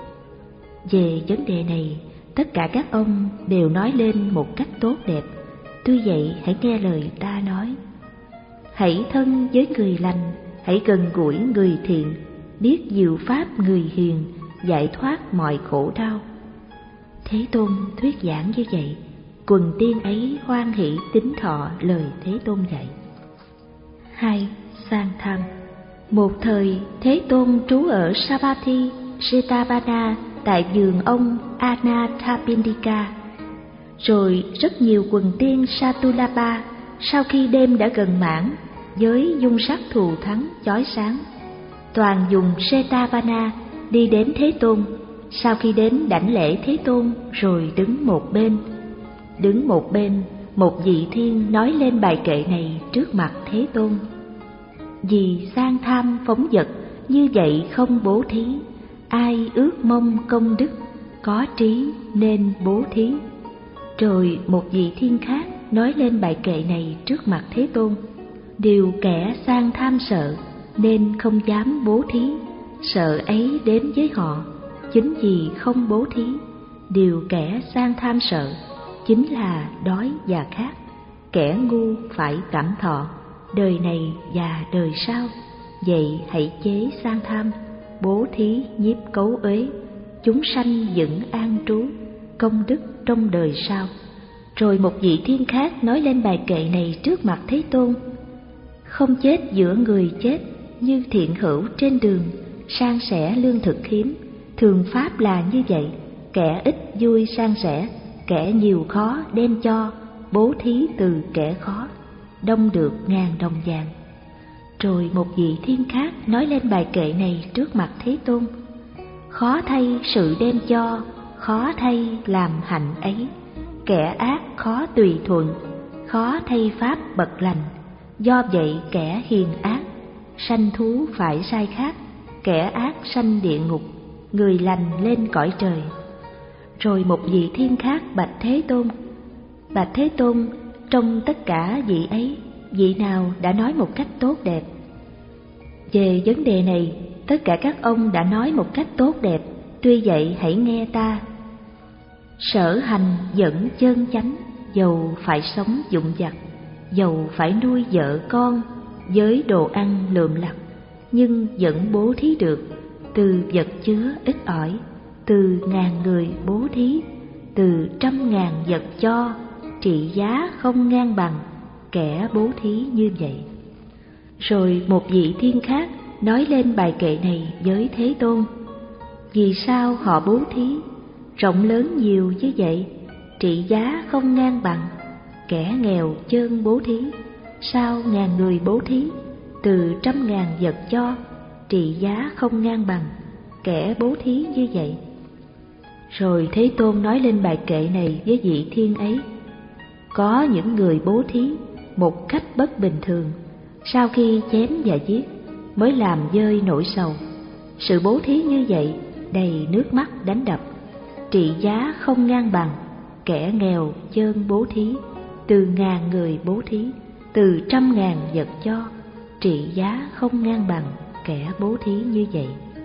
Về vấn đề này, tất cả các ông đều nói lên một cách tốt đẹp. Tuy vậy, hãy nghe lời ta nói. Hãy thân với người lành, hãy gần gũi người thiện. Biết diệu pháp người hiền, giải thoát mọi khổ đau. Thế Tôn thuyết giảng như vậy, quần tiên ấy hoan hỷ tín thọ lời Thế Tôn dạy. Hai. Sang tham. Một thời Thế Tôn trú ở Savatthi Setavana, tại vườn ông Anathapindika. Rồi rất nhiều quần tiên Satulapa, sau khi đêm đã gần mãn, với dung sắc thù thắng chói sáng, toàn vùng Setavana đi đến Thế Tôn. Sau khi đến đảnh lễ Thế Tôn rồi đứng một bên. Đứng một bên, một vị thiên nói lên bài kệ này trước mặt Thế Tôn. Vì sang tham phóng vật, như vậy không bố thí. Ai ước mong công đức, có trí nên bố thí. Rồi một vị thiên khác nói lên bài kệ này trước mặt Thế Tôn. Điều kẻ sang tham sợ, nên không dám bố thí. Sợ ấy đến với họ, chính vì không bố thí. Điều kẻ sang tham sợ, chính là đói và khát. Kẻ ngu phải cảm thọ, đời này và đời sau. Vậy hãy chế sang tham, bố thí nhiếp cấu uế, chúng sanh vững an trú, công đức trong đời sau. Rồi một vị thiên khác nói lên bài kệ này trước mặt Thế Tôn. không chết giữa người chết, như thiện hữu trên đường, san sẻ lương thực hiếm. Thường pháp là như vậy, kẻ ít vui san sẻ, kẻ nhiều khó đem cho, bố thí từ kẻ khó, đông được ngàn đồng vàng. Rồi một vị thiên khác nói lên bài kệ này trước mặt Thế Tôn: khó thay sự đem cho, khó thay làm hạnh ấy. Kẻ ác khó tùy thuận, khó thay pháp bậc lành. Do vậy kẻ hiền ác, sanh thú phải sai khác. Kẻ ác sanh địa ngục, người lành lên cõi trời. Rồi một vị thiên khác bạch Thế Tôn: bạch Thế Tôn, trong tất cả vị ấy, vị nào đã nói một cách tốt đẹp? Về vấn đề này, tất cả các ông đã nói một cách tốt đẹp, tuy vậy hãy nghe ta. Sở hành vẫn chân chánh, dầu phải sống dụng vặt, dầu phải nuôi vợ con với đồ ăn lượm lặt, nhưng vẫn bố thí được, từ vật chứa ít ỏi, từ ngàn người bố thí, từ trăm ngàn vật cho, trị giá không ngang bằng kẻ bố thí như vậy. Rồi một vị thiên khác nói lên bài kệ này với Thế Tôn: vì sao họ bố thí rộng lớn nhiều như vậy, trị giá không ngang bằng kẻ nghèo chơn bố thí? Sao ngàn người bố thí, từ trăm ngàn vật cho, trị giá không ngang bằng kẻ bố thí như vậy? Rồi Thế Tôn nói lên bài kệ này với vị thiên ấy: có những người bố thí một cách bất bình thường, sau khi chém và giết mới làm dơi nỗi sầu. Sự bố thí như vậy đầy nước mắt đánh đập, trị giá không ngang bằng kẻ nghèo chơn bố thí, từ ngàn người bố thí, từ trăm ngàn vật cho, trị giá không ngang bằng kẻ bố thí như vậy.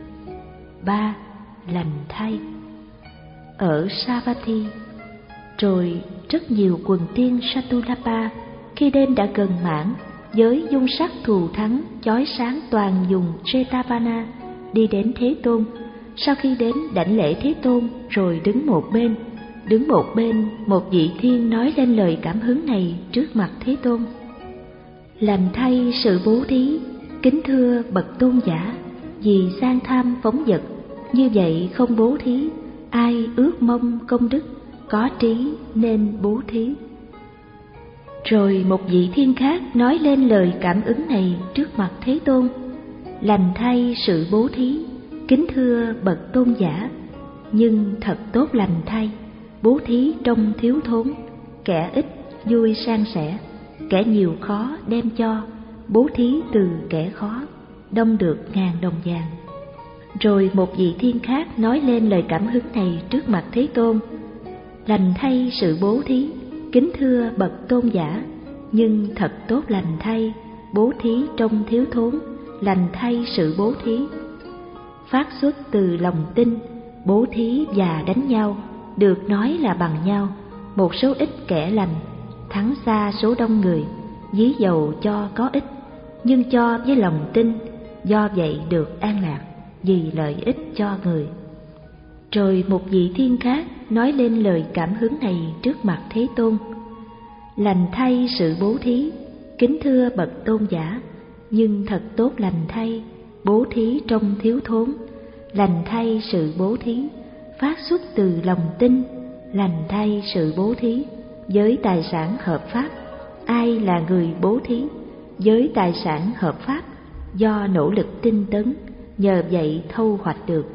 Ba. Lành thay. Ở Savatthi, rồi rất nhiều quần tiên Satulapa khi đêm đã gần mãn, với dung sắc thù thắng chói sáng toàn vùng Jetavana, đi đến Thế Tôn. Sau khi đến đảnh lễ Thế Tôn rồi đứng một bên, đứng một bên một vị thiên nói lên lời cảm hứng này trước mặt Thế Tôn: lành thay sự bố thí, kính thưa bậc tôn giả, vì sang tham phóng vật, như vậy không bố thí, ai ước mong công đức, có trí nên bố thí. Rồi một vị thiên khác nói lên lời cảm ứng này trước mặt Thế Tôn: lành thay sự bố thí, kính thưa bậc tôn giả, nhưng thật tốt lành thay, bố thí trong thiếu thốn, kẻ ít vui san sẻ, kẻ nhiều khó đem cho, bố thí từ kẻ khó, đông được ngàn đồng vàng. Rồi một vị thiên khác nói lên lời cảm hứng này trước mặt Thế Tôn: lành thay sự bố thí, kính thưa bậc tôn giả, nhưng thật tốt lành thay, bố thí trong thiếu thốn, lành thay sự bố thí, phát xuất từ lòng tin, bố thí và đánh nhau, được nói là bằng nhau. Một số ít kẻ lành thắng xa số đông người, dí dầu cho có ít, nhưng cho với lòng tin, do vậy được an lạc, vì lợi ích cho người. Rồi một vị thiên khác nói lên lời cảm hứng này trước mặt Thế Tôn: lành thay sự bố thí, kính thưa bậc tôn giả, nhưng thật tốt lành thay, bố thí trong thiếu thốn, lành thay sự bố thí, phát xuất từ lòng tin, lành thay sự bố thí, với tài sản hợp pháp. Ai là người bố thí với tài sản hợp pháp, do nỗ lực tinh tấn, nhờ vậy thâu hoạch được.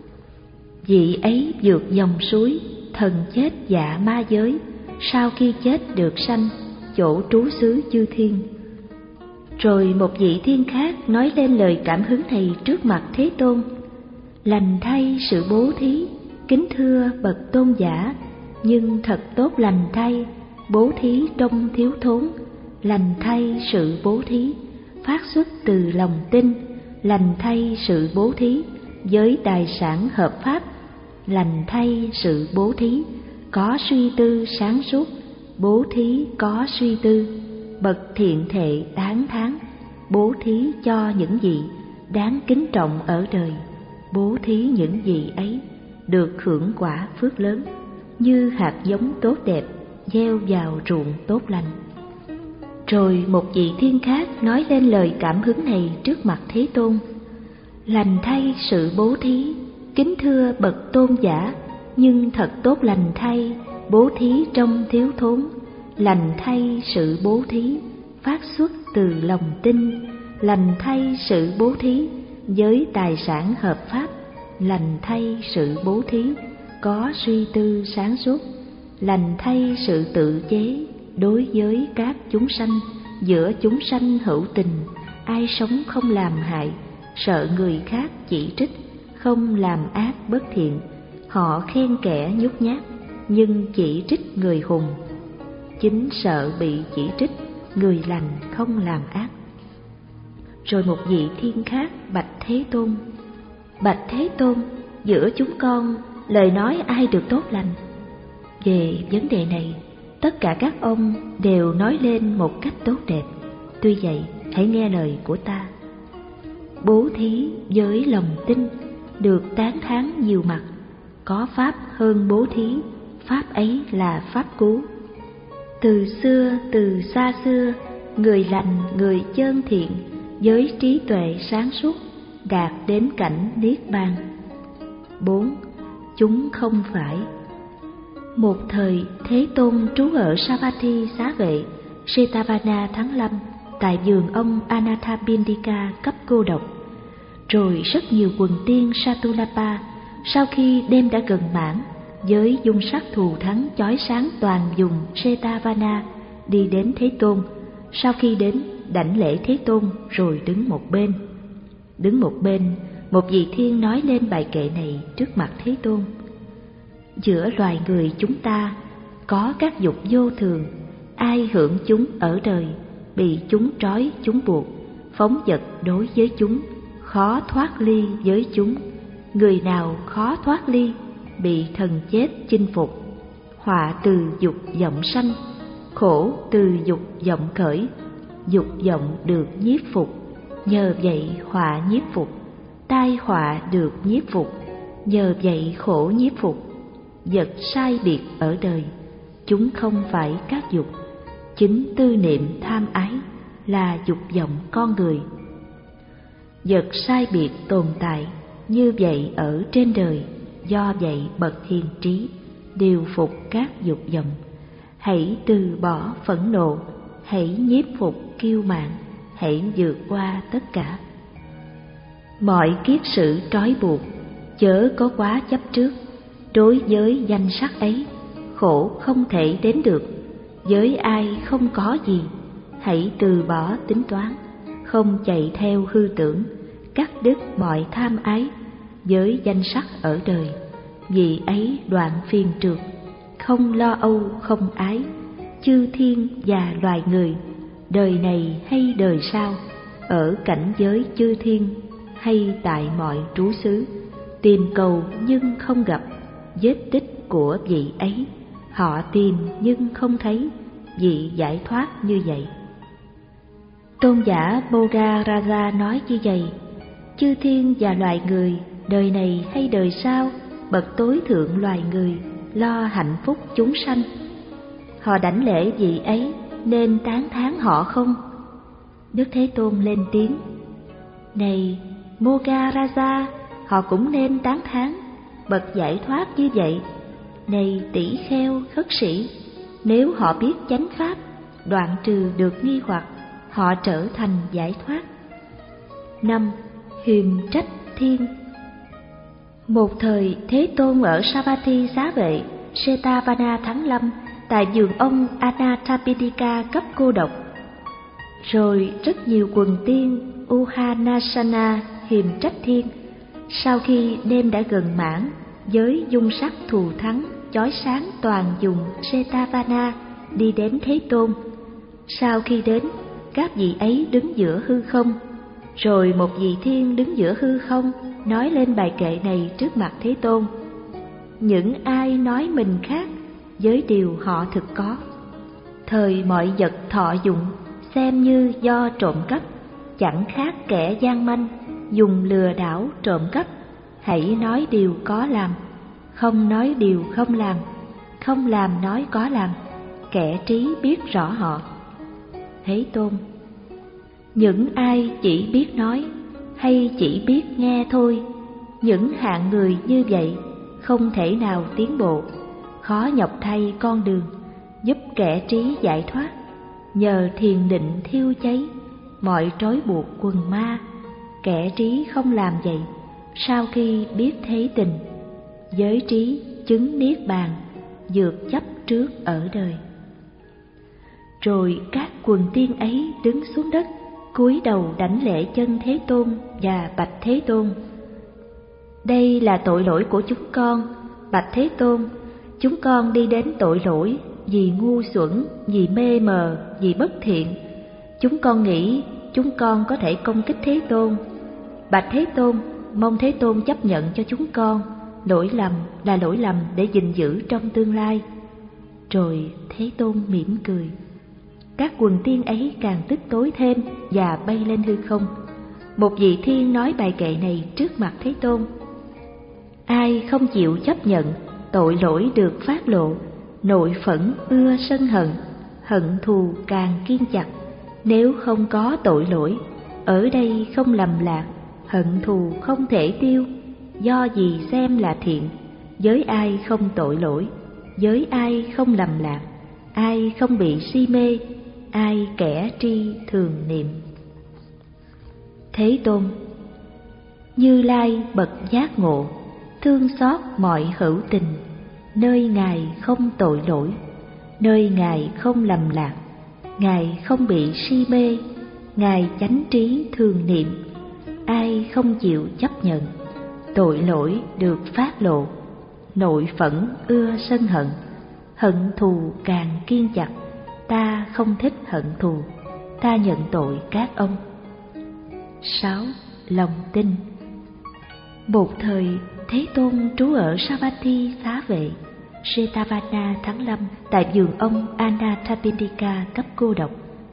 Vị ấy vượt dòng suối, thần chết dạ ma giới, sau khi chết được sanh chỗ trú xứ chư thiên. Rồi một vị thiên khác nói lên lời cảm hứng này trước mặt Thế Tôn: lành thay sự bố thí, kính thưa bậc tôn giả, nhưng thật tốt lành thay, bố thí trong thiếu thốn, lành thay sự bố thí, phát xuất từ lòng tin, lành thay sự bố thí, với tài sản hợp pháp, lành thay sự bố thí, có suy tư sáng suốt, bố thí có suy tư, bậc thiện thệ đáng thán, bố thí cho những gì đáng kính trọng ở đời, bố thí những gì ấy được hưởng quả phước lớn, như hạt giống tốt đẹp gieo vào ruộng tốt lành. Rồi một vị thiên khác nói lên lời cảm hứng này trước mặt Thế Tôn: Lành thay sự bố thí, kính thưa bậc tôn giả, nhưng thật tốt lành thay bố thí trong thiếu thốn. Lành thay sự bố thí phát xuất từ lòng tin. Lành thay sự bố thí với tài sản hợp pháp. Lành thay sự bố thí có suy tư sáng suốt. Lành thay sự tự chế đối với các chúng sanh. Giữa chúng sanh hữu tình, ai sống không làm hại, sợ người khác chỉ trích, không làm ác bất thiện. Họ khen kẻ nhút nhát, nhưng chỉ trích người hùng. Chính sợ bị chỉ trích, người lành không làm ác. Rồi một vị thiên khác bạch Thế Tôn: Bạch Thế Tôn, giữa chúng con lời nói ai được tốt lành? Về vấn đề này, tất cả các ông đều nói lên một cách tốt đẹp. Tuy vậy, hãy nghe lời của ta. Bố thí với lòng tin được tán thán nhiều mặt. Có pháp hơn bố thí, pháp ấy là pháp cứu. Từ xưa, từ xa xưa, người lành, người chân thiện, với trí tuệ sáng suốt, đạt đến cảnh niết bàn. Bốn. Chúng không phải. Một thời, Thế Tôn trú ở Savatthi Xá Vệ, Jetavana Thắng Lâm, tại vườn ông Anathapindika cấp cô độc. Rồi rất nhiều quần tiên Satulapa, sau khi đêm đã gần mãn, với dung sắc thù thắng chói sáng toàn vùng Jetavana, đi đến Thế Tôn. Sau khi đến, đảnh lễ Thế Tôn rồi đứng một bên. Đứng một bên, một vị thiên nói lên bài kệ này trước mặt Thế Tôn: Giữa loài người chúng ta có các dục vô thường, ai hưởng chúng ở đời, bị chúng trói chúng buộc, phóng dật đối với chúng, khó thoát ly với chúng. Người nào khó thoát ly, bị thần chết chinh phục. Họa từ dục vọng sanh, khổ từ dục vọng khởi. Dục vọng được nhiếp phục, nhờ vậy họa nhiếp phục. Tai họa được nhiếp phục, nhờ vậy khổ nhiếp phục. Vật sai biệt ở đời, chúng không phải các dục. Chính tư niệm tham ái là dục vọng con người. Vật sai biệt tồn tại như vậy ở trên đời. Do vậy bậc hiền trí điều phục các dục vọng. Hãy từ bỏ phẫn nộ, hãy nhiếp phục kiêu mạn, hãy vượt qua tất cả. Mọi kiết sử trói buộc, chớ có quá chấp trước. Đối với danh sắc ấy, khổ không thể đến được. Với ai không có gì, hãy từ bỏ tính toán, không chạy theo hư tưởng, cắt đứt mọi tham ái. Với danh sắc ở đời, vì ấy đoạn phiền trượt, không lo âu không ái. Chư thiên và loài người, đời này hay đời sau, ở cảnh giới chư thiên hay tại mọi trú xứ, tìm cầu nhưng không gặp. Vết tích của vị ấy, họ tìm nhưng không thấy, vị giải thoát như vậy. Tôn giả Bogaraja nói như vậy: Chư thiên và loài người, đời này hay đời sau, bậc tối thượng loài người, lo hạnh phúc chúng sanh. Họ đảnh lễ vị ấy, nên tán thán họ không? Đức Thế Tôn lên tiếng: Này Mogaraja, họ cũng nên tán thán. Bậc giải thoát như vậy. Này tỷ kheo khất sĩ, nếu họ biết chánh pháp, đoạn trừ được nghi hoặc, họ trở thành giải thoát. Năm. Hiềm trách thiên. Một thời, Thế Tôn ở Savatthi Xá Vệ, Jetavana Thắng Lâm, tại vườn ông Anathapindika cấp cô độc. Rồi rất nhiều quần tiên Uhanasana hiềm trách thiên. Sau khi đêm đã gần mãn, với dung sắc thù thắng chói sáng toàn vùng Jetavana, đi đến Thế Tôn. Sau khi đến, các vị ấy đứng giữa hư không. Rồi một vị thiên đứng giữa hư không nói lên bài kệ này trước mặt Thế Tôn: Những ai nói mình khác với điều họ thực có, thời mọi vật thọ dụng xem như do trộm cắp, chẳng khác kẻ gian manh dùng lừa đảo trộm cắp. Hãy nói điều có làm, không nói điều không làm, không làm nói có làm, kẻ trí biết rõ họ. Thế Tôn. Những ai chỉ biết nói hay chỉ biết nghe thôi, những hạng người như vậy không thể nào tiến bộ, khó nhọc thay con đường, giúp kẻ trí giải thoát, nhờ thiền định thiêu cháy mọi trói buộc quần ma. Kẻ trí không làm vậy, sau khi biết thế tình, giới trí chứng niết bàn, vượt chấp trước ở đời. Rồi các quần tiên ấy đứng xuống đất, cúi đầu đảnh lễ chân Thế Tôn và bạch Thế Tôn: đây là tội lỗi của chúng con. Bạch Thế Tôn, chúng con đi đến tội lỗi vì ngu xuẩn, vì mê mờ, vì bất thiện. Chúng con nghĩ chúng con có thể công kích Thế Tôn. Bạch Thế Tôn, mong Thế Tôn chấp nhận cho chúng con. Lỗi lầm là lỗi lầm để gìn giữ trong tương lai. Rồi Thế Tôn mỉm cười. Các quần tiên ấy càng tức tối thêm và bay lên hư không. Một vị thiên nói bài kệ này trước mặt Thế Tôn: ai không chịu chấp nhận tội lỗi được phát lộ, nội phẫn ưa sân hận, hận thù càng kiên chặt. Nếu không có tội lỗi, ở đây không lầm lạc, hận thù không thể tiêu. Do gì xem là thiện, với ai không tội lỗi, với ai không lầm lạc, ai không bị si mê, ai kẻ tri thường niệm. Thế Tôn. Như Lai bậc giác ngộ, thương xót mọi hữu tình, nơi Ngài không tội lỗi, nơi Ngài không lầm lạc, Ngài không bị si mê, Ngài chánh trí thường niệm. Ai không chịu chấp nhận tội lỗi được phát lộ, nội phẫn ưa sân hận, hận thù càng kiên chặt. Ta không thích hận thù, ta nhận tội các ông. Sáu. Lòng tin. Một thời, Thế Tôn trú ở Savatthi xá vệ, Jetavana tháng năm, tại vườn ông Anathapindika cấp cô độc.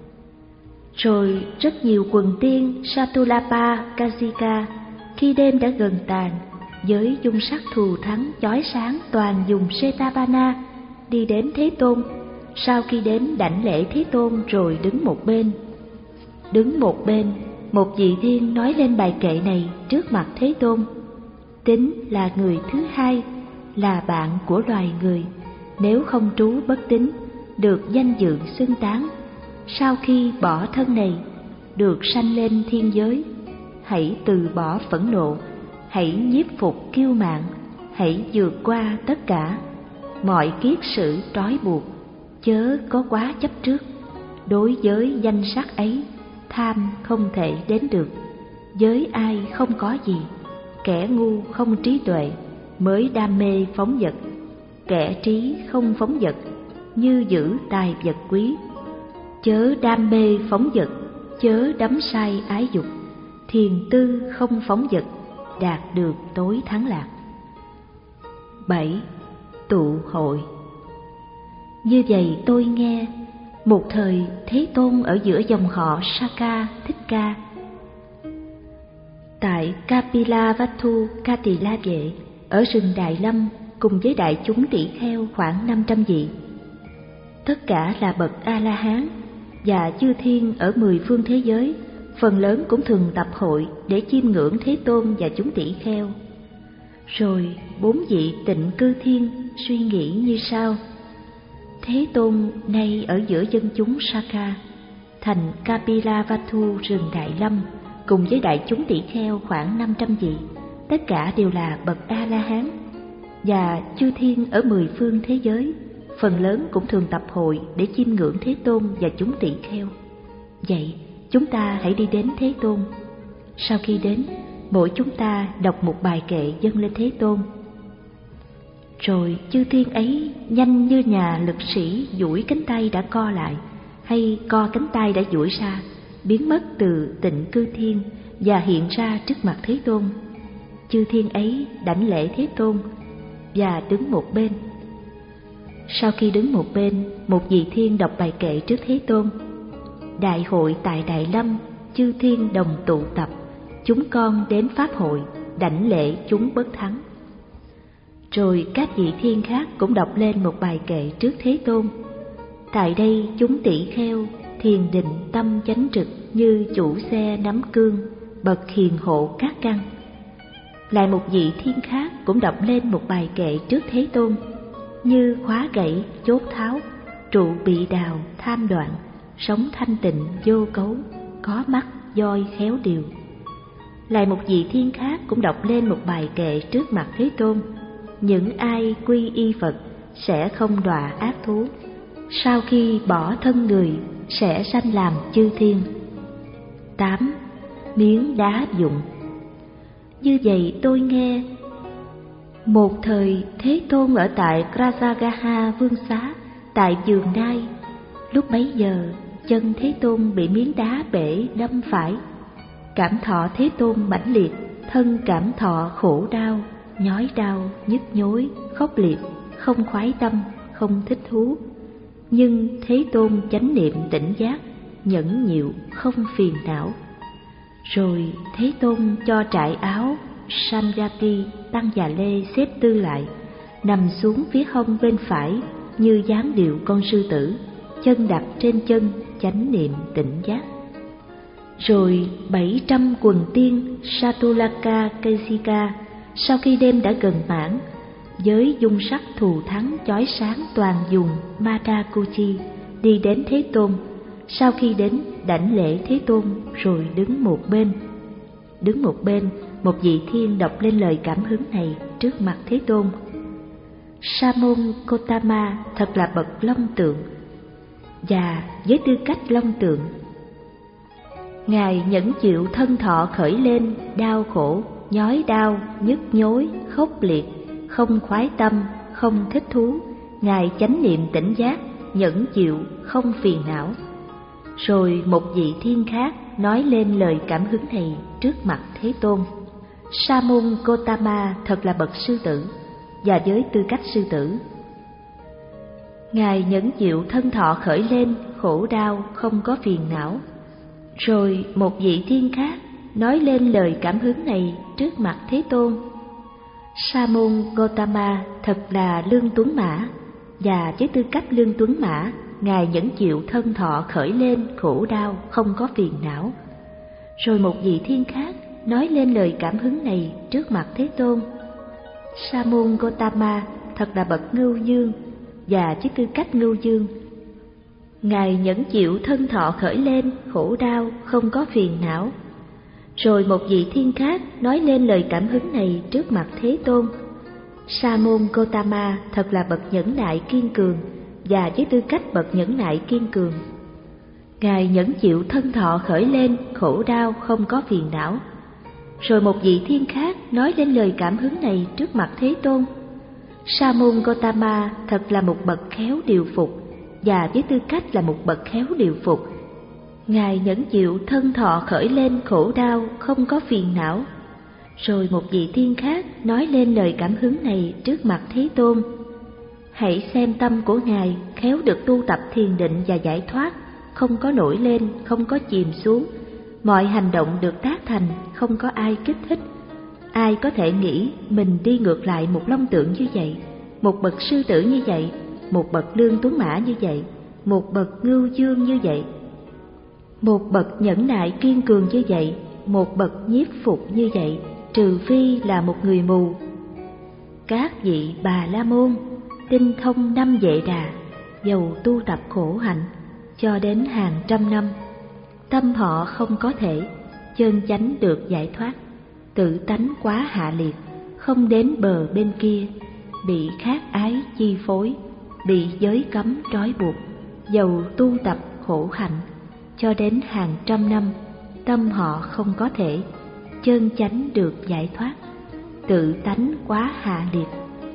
Rồi rất nhiều quần tiên Satulapa, Kasika, khi đêm đã gần tàn, với dung sắc thù thắng chói sáng toàn vùng Jetavana, đi đến Thế Tôn. Sau khi đến đảnh lễ Thế Tôn rồi đứng một bên. Đứng một bên, một vị thiên nói lên bài kệ này trước mặt Thế Tôn: Tín là người thứ hai, là bạn của loài người. Nếu không trú bất tín, được danh dự xưng tán. Sau khi bỏ thân này, được sanh lên thiên giới. Hãy từ bỏ phẫn nộ, hãy nhiếp phục kiêu mạn, hãy vượt qua tất cả mọi kiết sử trói buộc, chớ có quá chấp trước. Đối với danh sắc ấy, tham không thể đến được. Với ai không có gì, kẻ ngu không trí tuệ mới đam mê phóng dật. Kẻ trí không phóng dật, như giữ tài vật quý. Chớ đam mê phóng dật, chớ đắm say ái dục. Thiền tư không phóng dật, đạt được tối thắng lạc. Bảy. Tụ hội. Như vậy tôi nghe, một thời Thế Tôn ở giữa dòng họ Saka Thích Ca, tại Kapilavatthu Katila Vệ, ở rừng Đại Lâm, cùng với đại chúng tỷ kheo khoảng năm trăm vị. Tất cả là bậc A-la-hán, và chư thiên ở mười phương thế giới, phần lớn cũng thường tập hội để chiêm ngưỡng Thế Tôn và chúng tỷ kheo. Rồi bốn vị tịnh cư thiên suy nghĩ như sau: Thế Tôn nay ở giữa dân chúng Saka, thành Kapilavatthu rừng Đại Lâm, cùng với đại chúng tỷ kheo khoảng năm trăm vị, tất cả đều là bậc A-la-hán, và chư thiên ở mười phương thế giới, phần lớn cũng thường tập hội để chiêm ngưỡng Thế Tôn và chúng tỷ kheo. Vậy chúng ta hãy đi đến Thế Tôn. Sau khi đến, mỗi chúng ta đọc một bài kệ dâng lên Thế Tôn. Rồi chư thiên ấy nhanh như nhà lực sĩ duỗi cánh tay đã co lại, hay co cánh tay đã duỗi ra, biến mất từ tịnh cư thiên và hiện ra trước mặt Thế Tôn. Chư thiên ấy đảnh lễ Thế Tôn và đứng một bên. Sau khi đứng một bên, một vị thiên đọc bài kệ trước Thế Tôn: Đại hội tại Đại Lâm, chư thiên đồng tụ tập, chúng con đến pháp hội, đảnh lễ chúng bất thắng. Rồi các vị thiên khác cũng đọc lên một bài kệ trước Thế Tôn: Tại đây chúng tỷ kheo, thiền định tâm chánh trực như chủ xe nắm cương, bậc hiền hộ các căn. Lại một vị thiên khác cũng đọc lên một bài kệ trước Thế Tôn, như khóa gãy chốt tháo, trụ bị đào tham đoạn, sống thanh tịnh vô cấu, có mắt voi khéo điều. Lại một vị thiên khác cũng đọc lên một bài kệ trước mặt Thế Tôn, những ai quy y Phật sẽ không đọa ác thú, sau khi bỏ thân người sẽ sanh làm chư thiên. Tám. Miếng đá dụng. Như vậy tôi nghe, một thời Thế Tôn ở tại Rajagaha Vương Xá tại vườn Nai. Lúc bấy giờ chân Thế Tôn bị miếng đá bể đâm phải. Cảm thọ Thế Tôn mãnh liệt, thân cảm thọ khổ đau, nhói đau, nhức nhối, khốc liệt, không khoái tâm, không thích thú. Nhưng Thế Tôn chánh niệm tỉnh giác, nhẫn nhịu, không phiền não. Rồi Thế Tôn cho trải áo Samyati tăng già lê xếp tư lại, nằm xuống phía hông bên phải như dáng điệu con sư tử, chân đặt trên chân, chánh niệm tỉnh giác. Rồi bảy trăm quần tiên Satulaka Kesika sau khi đêm đã gần mãn, với dung sắc thù thắng chói sáng toàn vùng Madakuchi đi đến Thế Tôn. Sau khi đến đảnh lễ Thế Tôn rồi đứng một bên. Đứng một bên, một vị thiên đọc lên lời cảm hứng này trước mặt Thế Tôn. Sa môn Gotama thật là bậc long tượng, và với tư cách long tượng, Ngài nhẫn chịu thân thọ khởi lên đau khổ, nhói đau, nhức nhối, khốc liệt, không khoái tâm, không thích thú. Ngài chánh niệm tỉnh giác, nhẫn chịu, không phiền não. Rồi một vị thiên khác nói lên lời cảm hứng này trước mặt Thế Tôn. Sa môn Gotama thật là bậc sư tử, và với tư cách sư tử, Ngài nhẫn chịu thân thọ khởi lên khổ đau, không có phiền não. Rồi một vị thiên khác nói lên lời cảm hứng này trước mặt Thế Tôn. Sa môn Gotama thật là lương tuấn mã, và với tư cách lương tuấn mã, Ngài nhẫn chịu thân thọ khởi lên khổ đau, không có phiền não. Rồi một vị thiên khác nói lên lời cảm hứng này trước mặt Thế Tôn. Sa môn Gotama thật là bậc ngưu dương, và với tư cách ngưu dương, Ngài nhẫn chịu thân thọ khởi lên khổ đau, không có phiền não. Rồi một vị thiên khác nói lên lời cảm hứng này trước mặt Thế Tôn. Sa môn Gotama thật là bậc nhẫn nại kiên cường, và với tư cách bậc nhẫn nại kiên cường, Ngài nhẫn chịu thân thọ khởi lên khổ đau, không có phiền não. Rồi một vị thiên khác nói lên lời cảm hứng này trước mặt Thế Tôn. Sa môn Gotama thật là một bậc khéo điều phục, và với tư cách là một bậc khéo điều phục, Ngài nhẫn chịu thân thọ khởi lên khổ đau, không có phiền não. Rồi một vị thiên khác nói lên lời cảm hứng này trước mặt Thế Tôn. Hãy xem tâm của Ngài khéo được tu tập thiền định và giải thoát, không có nổi lên, không có chìm xuống. Mọi hành động được tác thành, không có ai kích thích. Ai có thể nghĩ mình đi ngược lại một long tượng như vậy, một bậc sư tử như vậy, một bậc lương tuấn mã như vậy, một bậc ngưu dương như vậy, một bậc nhẫn nại kiên cường như vậy, một bậc nhiếp phục như vậy, trừ phi là một người mù. Các vị Bà La Môn tinh thông năm Vệ Đà, dầu tu tập khổ hạnh cho đến hàng trăm năm, tâm họ không có thể chân chánh được giải thoát, tự tánh quá hạ liệt, không đến bờ bên kia, bị khát ái chi phối, bị giới cấm trói buộc, dầu tu tập khổ hạnh cho đến hàng trăm năm, tâm họ không có thể chân chánh được giải thoát, tự tánh quá hạ liệt,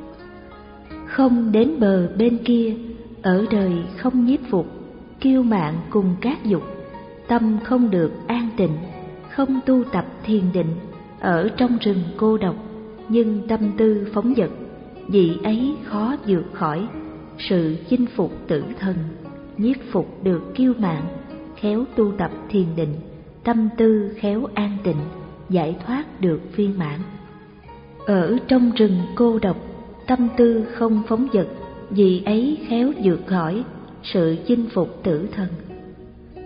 không đến bờ bên kia, ở đời không nhiếp phục, kiêu mạn cùng các dục, tâm không được an tịnh, không tu tập thiền định, ở trong rừng cô độc, nhưng tâm tư phóng dật, vị ấy khó vượt khỏi sự chinh phục tử thần, nhiếp phục được kiêu mạn, khéo tu tập thiền định, tâm tư khéo an tịnh, giải thoát được viên mãn. Ở trong rừng cô độc, tâm tư không phóng dật, vì ấy khéo vượt khỏi sự chinh phục tử thần.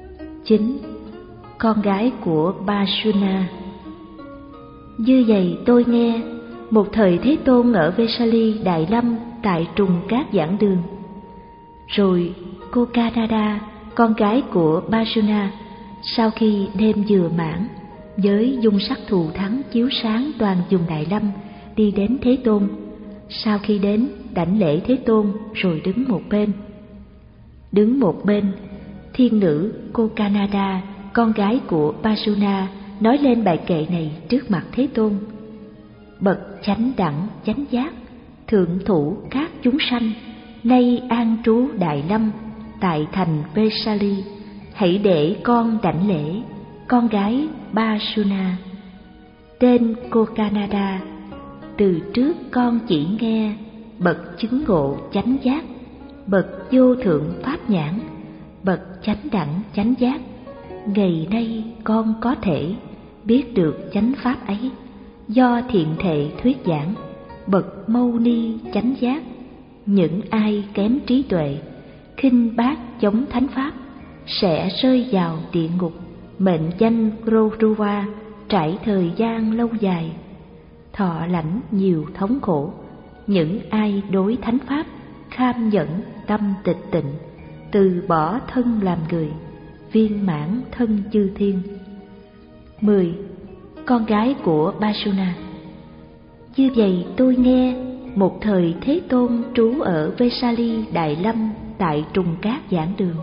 chín. Con gái của Basuna. Như vậy tôi nghe, một thời Thế Tôn ở Vesali Đại Lâm tại trùng cát giảng đường. Rồi Kokanada, con gái của Basuna, sau khi đêm vừa mãn, với dung sắc thù thắng chiếu sáng toàn vùng Đại Lâm, đi đến Thế Tôn. Sau khi đến, đảnh lễ Thế Tôn rồi đứng một bên. Đứng một bên, thiên nữ Kokanada, con gái của Basuna, nói lên bài kệ này trước mặt Thế Tôn. Bậc chánh đẳng chánh giác, thượng thủ các chúng sanh, nay an trú Đại Lâm, tại thành Vesali, hãy để con đảnh lễ con gái Basuna. Tên Kokanada, từ trước con chỉ nghe bậc chứng ngộ chánh giác, bậc vô thượng pháp nhãn, bậc chánh đẳng chánh giác. Ngày nay con có thể biết được chánh pháp ấy, do thiện thệ thuyết giảng, bậc mâu ni chánh giác. Những ai kém trí tuệ, khinh bác chống thánh pháp, sẽ rơi vào địa ngục, mệnh danh Roruva, trải thời gian lâu dài, thọ lãnh nhiều thống khổ. Những ai đối thánh pháp kham nhẫn tâm tịch tịnh, từ bỏ thân làm người, viên mãn thân chư thiên. Mười. Con gái của Basuna. Như vậy tôi nghe, một thời Thế Tôn trú ở Vesali Đại Lâm tại trùng cát giảng đường.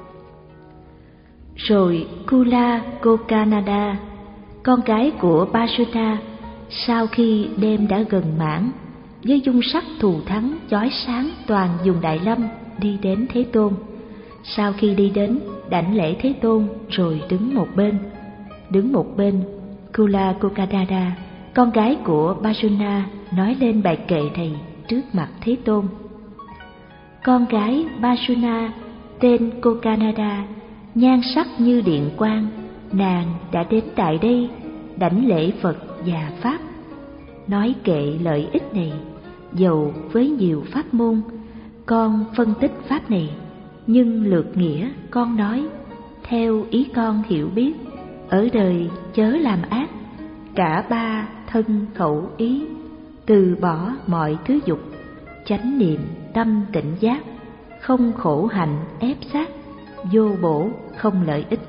Rồi Kula Kokanada, con gái của Basuna, sau khi đêm đã gần mãn, với dung sắc thù thắng chói sáng toàn vùng Đại Lâm, đi đến Thế Tôn. Sau khi đi đến, đảnh lễ Thế Tôn rồi đứng một bên. Đứng một bên, Kula Kokanada, con gái của Basuna, nói lên bài kệ này trước mặt Thế Tôn. Con gái Basuna, tên Kokanada, nhan sắc như điện quang, nàng đã đến tại đây đảnh lễ Phật và Pháp. Nói kệ lợi ích này, dầu với nhiều pháp môn, con phân tích Pháp này, nhưng lược nghĩa con nói, theo ý con hiểu biết, ở đời chớ làm ác, cả ba thân khẩu ý, từ bỏ mọi thứ dục, chánh niệm tâm tỉnh giác, không khổ hạnh ép sát, vô bổ không lợi ích.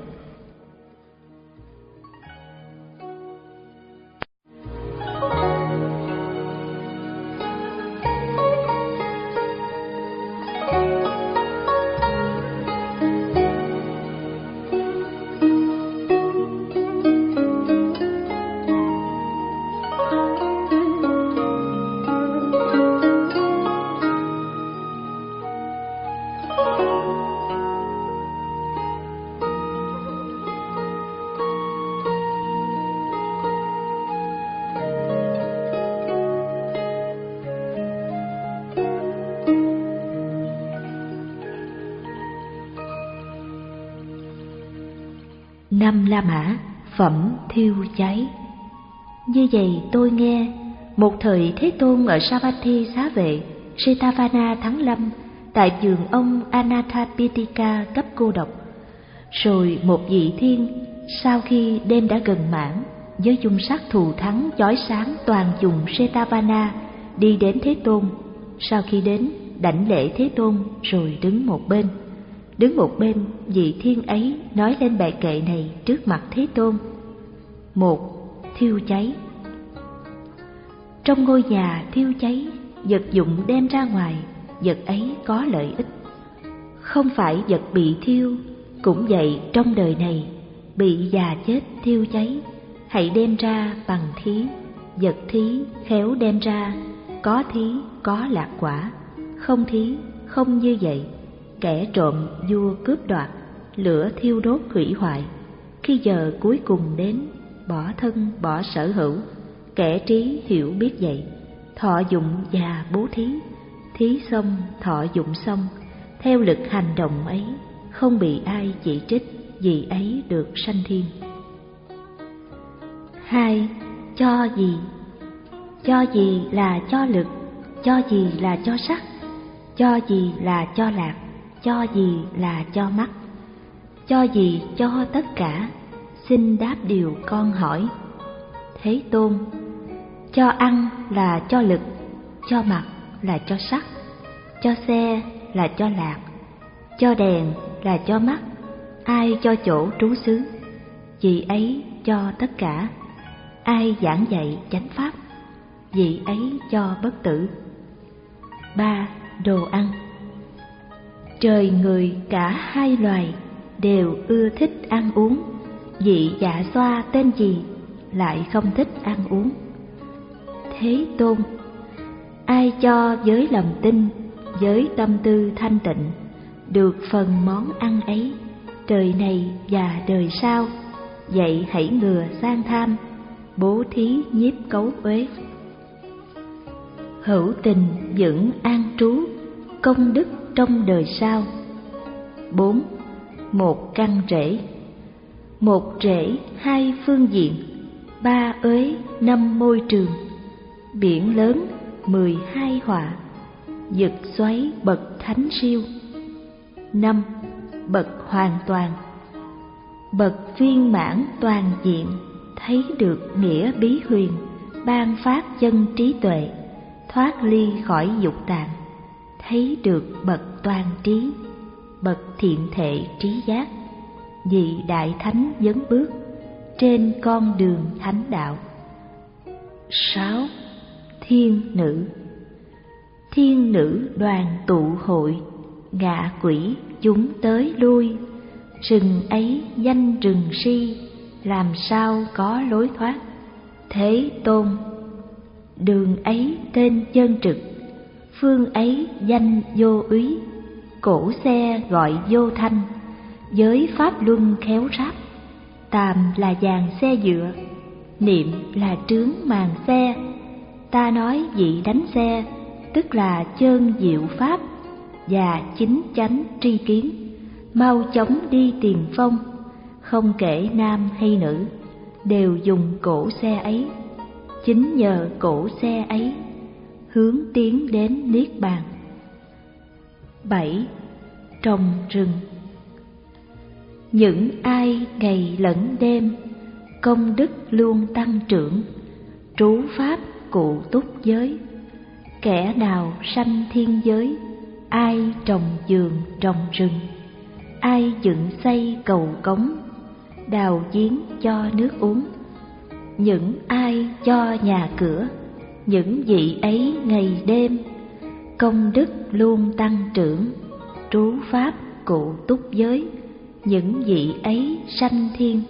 Năm La Mã, phẩm thiêu cháy. Như vậy tôi nghe, một thời Thế Tôn ở Savatthi Xá Vệ, Jetavana tháng Lâm, tại vườn ông Anathapindika cấp cô độc. Rồi một vị thiên, sau khi đêm đã gần mãn, với dung sắc thù thắng chói sáng toàn vùng Jetavana, đi đến Thế Tôn. Sau khi đến, đảnh lễ Thế Tôn rồi đứng một bên. Đứng một bên, vị thiên ấy nói lên bài kệ này trước mặt Thế Tôn. Một. Thiêu cháy. Trong ngôi nhà thiêu cháy, vật dụng đem ra ngoài, vật ấy có lợi ích. Không phải vật bị thiêu, cũng vậy trong đời này, bị già chết thiêu cháy, hãy đem ra bằng thí, vật thí khéo đem ra, có thí có lạc quả, không thí không như vậy. Kẻ trộm vua cướp đoạt, lửa thiêu đốt hủy hoại, khi giờ cuối cùng đến, bỏ thân bỏ sở hữu. Kẻ trí hiểu biết vậy, thọ dụng và bố thí, thí xong thọ dụng xong, theo lực hành động ấy, không bị ai chỉ trích, vì ấy được sanh thiên. Hai. Cho gì. Cho gì là cho lực, cho gì là cho sắc, cho gì là cho lạc, cho gì là cho mắt. cho gì cho tất cả, xin đáp điều con hỏi. Thế Tôn: cho ăn là cho lực, cho mặc là cho sắc, cho xe là cho lạc, cho đèn là cho mắt. Ai cho chỗ trú xứ, vị ấy cho tất cả. Ai giảng dạy chánh pháp, vị ấy cho bất tử. Ba. Đồ ăn. Trời người cả hai loài đều ưa thích ăn uống. Vị Dạ Xoa tên gì lại không thích ăn uống? Thế Tôn: ai cho với lòng tin, với tâm tư thanh tịnh, được phần món ăn ấy, đời này và đời sau, vậy hãy ngừa sang tham, bố thí nhiếp cấu uế. Hữu tình vững an trú, công đức trong đời sau. Bốn. Một căn rễ. Một rễ hai phương diện, ba uế năm môi trường. Biển lớn mười hai họa, vực xoáy bậc thánh siêu. Năm. Bậc hoàn toàn. Bậc viên mãn toàn diện, thấy được nghĩa bí huyền, ban phát chân trí tuệ, thoát ly khỏi dục tạng, thấy được bậc toàn trí, bậc thiện thệ trí giác, vị đại thánh vấn bước trên con đường thánh đạo. Sáu. Thiên nữ. Thiên nữ đoàn tụ hội, ngạ quỷ chúng tới lui. Rừng ấy danh rừng si, làm sao có lối thoát? Thế Tôn: đường ấy tên chân trực, phương ấy danh vô úy. Cổ xe gọi vô thanh, giới pháp luân khéo ráp. Tàm là dàn xe dựa, niệm là trướng màn xe. Ta nói vị đánh xe, tức là chơn diệu pháp và chính chánh tri kiến. Mau chóng đi tiền phong, không kể nam hay nữ, đều dùng cổ xe ấy. Chính nhờ cổ xe ấy, hướng tiến đến niết bàn. Bảy. Trồng rừng. Những ai ngày lẫn đêm, công đức luôn tăng trưởng, trú pháp cụ túc giới. Kẻ nào sanh thiên giới, ai trồng vườn trồng rừng, ai dựng xây cầu cống, đào giếng cho nước uống. Những ai cho nhà cửa, những vị ấy ngày đêm, công đức luôn tăng trưởng, trú pháp cụ túc giới, những vị ấy sanh thiên.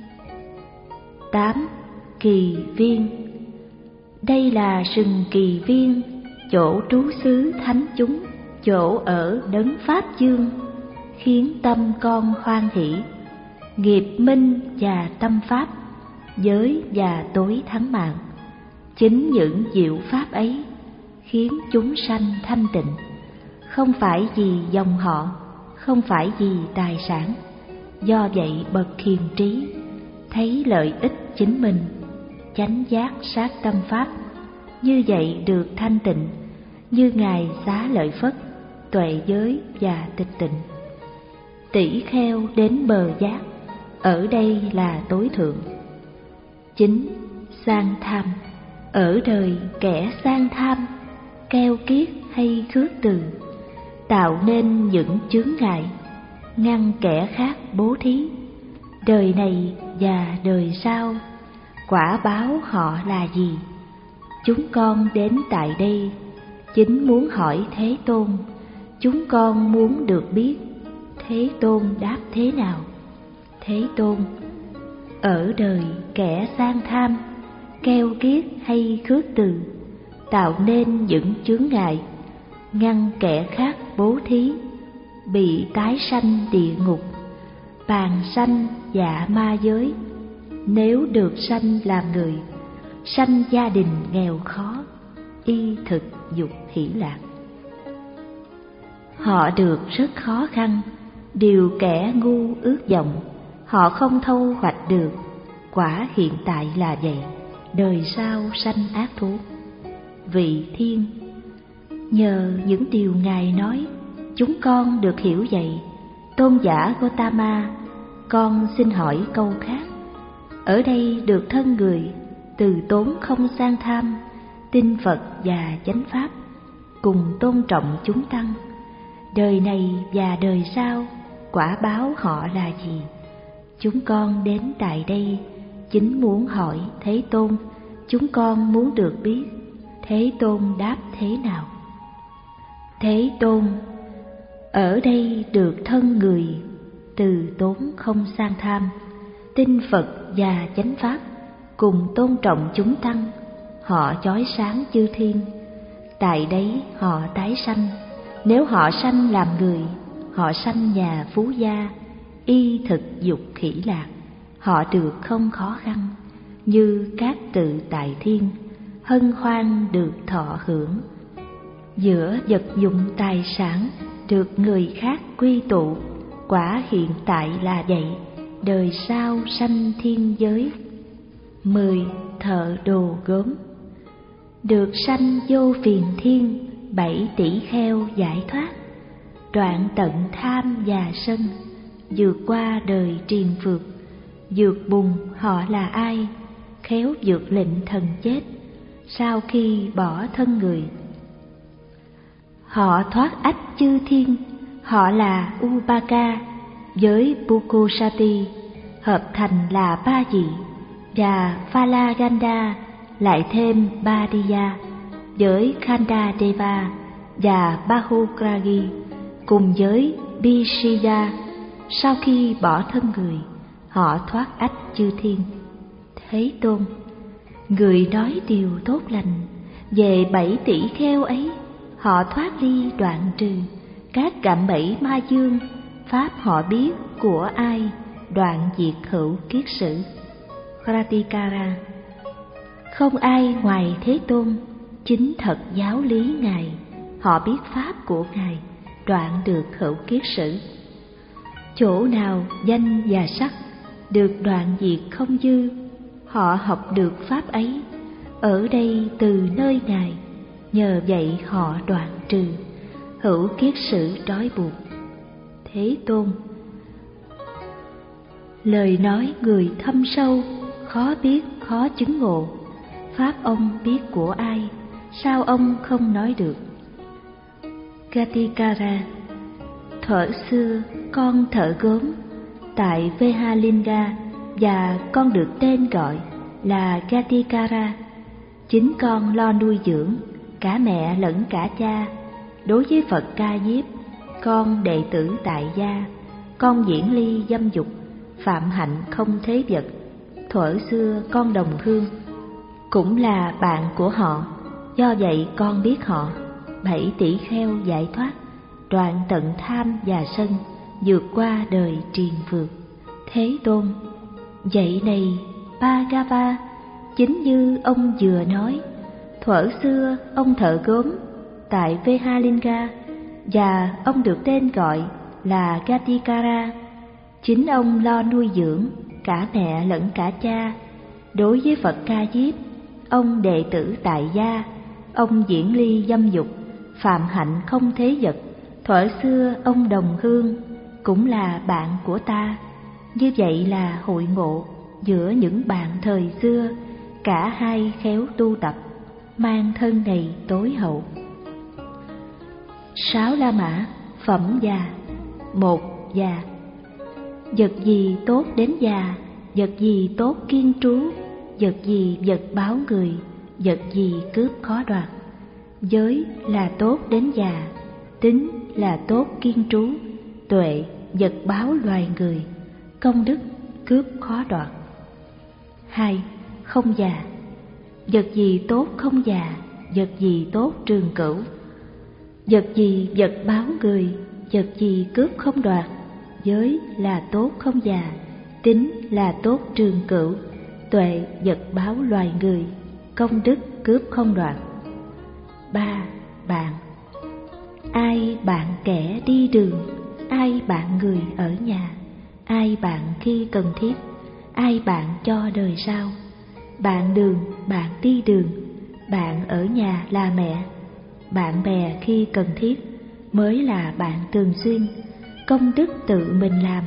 Tám. Kỳ viên. Đây là rừng kỳ viên, chỗ trú xứ thánh chúng, chỗ ở đấng pháp dương, khiến tâm con hoan hỷ. Nghiệp minh và tâm pháp, giới và tối thắng mạng. Chính những diệu pháp ấy khiến chúng sanh thanh tịnh, không phải vì dòng họ, không phải vì tài sản. Do vậy bậc hiền trí thấy lợi ích chính mình, chánh giác sát tâm pháp, như vậy được thanh tịnh, như ngài Xá Lợi Phất, tuệ giới và tịch tịnh. Tỷ kheo đến bờ giác, ở đây là tối thượng. Chính. Sang tham. Ở đời kẻ sang tham, keo kiết hay khước từ, tạo nên những chướng ngại, ngăn kẻ khác bố thí. Đời này và đời sau, quả báo họ là gì? Chúng con đến tại đây chính muốn hỏi Thế Tôn. Chúng con muốn được biết Thế Tôn đáp thế nào. Thế Tôn: ở đời kẻ sang tham, keo kiết hay khước từ, tạo nên những chướng ngại, ngăn kẻ khác bố thí, bị tái sanh địa ngục, bàn sanh dạ ma giới. Nếu được sanh làm người, sanh gia đình nghèo khó, y thực dục hỷ lạc. Họ được rất khó khăn, điều kẻ ngu ước vọng, họ không thâu hoạch được. Quả hiện tại là vậy, đời sau sanh ác thú. Vị Thiên: nhờ những điều Ngài nói, chúng con được hiểu vậy. Tôn giả Gotama con xin hỏi câu khác. Ở đây được thân người, từ tốn không sang tham, tin Phật và chánh Pháp, cùng tôn trọng chúng tăng. Đời này và đời sau, quả báo họ là gì? Chúng con đến tại đây chính muốn hỏi Thế Tôn. Chúng con muốn được biết Thế Tôn đáp thế nào. Thế Tôn, ở đây được thân người, từ tốn không sang tham, tin Phật và chánh Pháp, cùng tôn trọng chúng tăng. Họ chói sáng chư thiên, tại đấy họ tái sanh. Nếu họ sanh làm người, họ sanh nhà phú gia, y thực dục khỉ lạc. Họ được không khó khăn, như các tự tại thiên, hân hoan được thọ hưởng. Giữa vật dụng tài sản được người khác quy tụ, quả hiện tại là vậy, đời sau sanh thiên giới. Mười, thợ đồ gốm. Được sanh vô phiền thiên, bảy tỷ kheo giải thoát, đoạn tận tham và sân, vượt qua đời triền phược. Vượt bùn họ là ai? Khéo vượt lệnh thần chết, sau khi bỏ thân người. Họ thoát ách chư thiên, họ là Upaka với Pukusati, hợp thành là ba vị, và Phalaganda lại thêm Badiya với Khanda Deva và Bahukragi cùng với Bishida. Sau khi bỏ thân người, họ thoát ách chư thiên. Thế Tôn, người nói điều tốt lành về bảy tỷ kheo ấy. Họ thoát ly đoạn trừ các cạm bẫy ma dương, pháp họ biết của ai, đoạn diệt hữu kiết sử. Kratikara. Không ai ngoài Thế Tôn, chính thật giáo lý Ngài. Họ biết pháp của Ngài, đoạn được hữu kiết sử. Chỗ nào danh và sắc được đoạn diệt không dư, họ học được pháp ấy ở đây từ nơi Ngài. Nhờ vậy họ đoạn trừ hữu kiết sử trói buộc. Thế Tôn, lời nói người thâm sâu, khó biết khó chứng ngộ. Pháp ông biết của ai, sao ông không nói được? Gatikara. Thuở xưa con thợ gốm tại Vehalinga, và con được tên gọi là Gatikara. Chính con lo nuôi dưỡng cả mẹ lẫn cả cha. Đối với Phật Ca Diếp, con đệ tử tại gia, con diễn ly dâm dục, phạm hạnh không thế vật. Thuở xưa con đồng hương, cũng là bạn của họ, do vậy con biết họ. Bảy tỷ kheo giải thoát, đoạn tận tham và sân, vượt qua đời triền phược. Thế Tôn, vậy này Bhagava, chính như ông vừa nói, thuở xưa ông thợ gốm tại Vehalinga, và ông được tên gọi là Gatikara. Chính ông lo nuôi dưỡng cả mẹ lẫn cả cha. Đối với Phật Ca Diếp, ông đệ tử tại gia, ông diễn ly dâm dục, phạm hạnh không thế vật. Thuở xưa ông đồng hương, cũng là bạn của ta. Như vậy là hội ngộ giữa những bạn thời xưa, cả hai khéo tu tập, mang thân này tối hậu. Sáu La Mã, phẩm già. Một, già. Vật gì tốt đến già, vật gì tốt kiên trú, vật gì vật báo người, vật gì cướp khó đoạt. Giới là tốt đến già, tính là tốt kiên trú, tuệ vật báo loài người, công đức cướp khó đoạt. Hai, không già. Vật gì tốt không già, vật gì tốt trường cửu. Vật gì vật báo người, vật gì cướp không đoạt. Giới là tốt không già, tính là tốt trường cửu, tuệ vật báo loài người, công đức cướp không đoạt. Ba, bạn. Ai bạn kẻ đi đường, ai bạn người ở nhà, ai bạn khi cần thiết, ai bạn cho đời sau. Bạn đường, bạn đi đường, bạn ở nhà là mẹ. Bạn bè khi cần thiết mới là bạn thường xuyên. Công đức tự mình làm,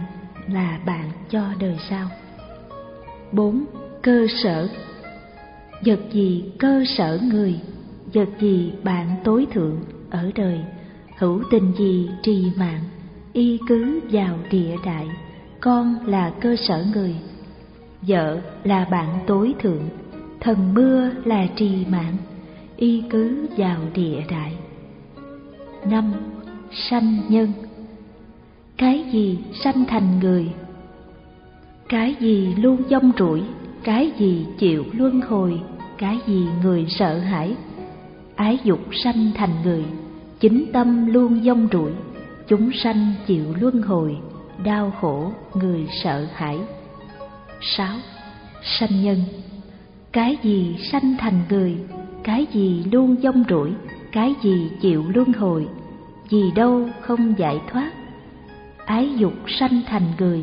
là bạn cho đời sau. Bốn. Cơ sở. Vật gì cơ sở người, vật gì bạn tối thượng ở đời, hữu tình gì trì mạng, y cứ vào địa đại, con là cơ sở người. Vợ là bạn tối thượng, thần mưa là trì mạng, y cứ vào địa đại. Năm. Sanh nhân. Cái gì sanh thành người, cái gì luôn vong rủi, cái gì chịu luân hồi, cái gì người sợ hãi. Ái dục sanh thành người, chính tâm luôn vong rủi, chúng sanh chịu luân hồi, đau khổ người sợ hãi. Sáu. Sanh nhân. Cái gì sanh thành người, cái gì luôn vong rủi, cái gì chịu luân hồi, vì đâu không giải thoát. Ái dục sanh thành người,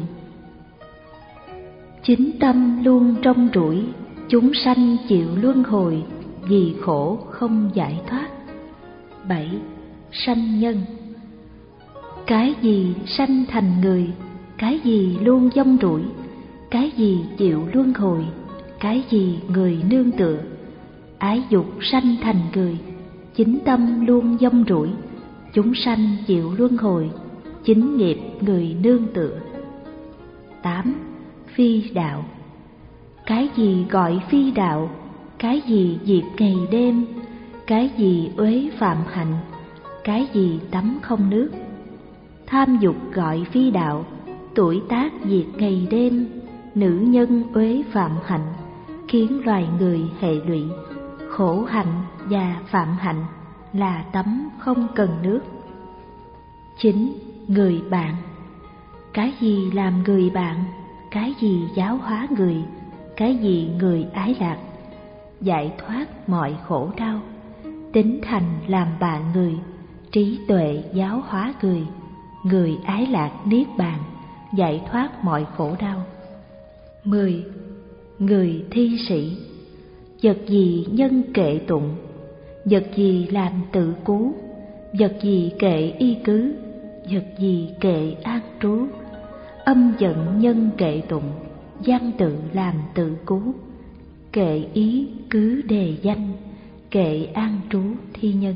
chính tâm luôn trong rủi, chúng sanh chịu luân hồi, vì khổ không giải thoát. Bảy. Sanh nhân. Cái gì sanh thành người, cái gì luôn vong rủi, cái gì chịu luân hồi, cái gì người nương tựa. Ái dục sanh thành người, chính tâm luôn vong rủi, chúng sanh chịu luân hồi, chính nghiệp người nương tựa. Tám. Phi đạo. Cái gì gọi phi đạo, cái gì diệt ngày đêm, cái gì uế phạm hạnh, cái gì tắm không nước. Tham dục gọi phi đạo, tuổi tác diệt ngày đêm, nữ nhân uế phạm hạnh, khiến loài người hệ lụy. Khổ hạnh và phạm hạnh là tắm không cần nước. Chín. Người bạn. Cái gì làm người bạn, cái gì giáo hóa người, cái gì người ái lạc, giải thoát mọi khổ đau. Tín thành làm bạn người, trí tuệ giáo hóa người, người ái lạc niết bàn, giải thoát mọi khổ đau. Mười. Người thi sĩ. Vật gì nhân kệ tụng, vật gì làm tự cứu, vật gì kệ y cứ, vật gì kệ an trú. Âm giận nhân kệ tụng, văn tự làm tự cứu, kệ ý cứ đề danh, kệ an trú thi nhân.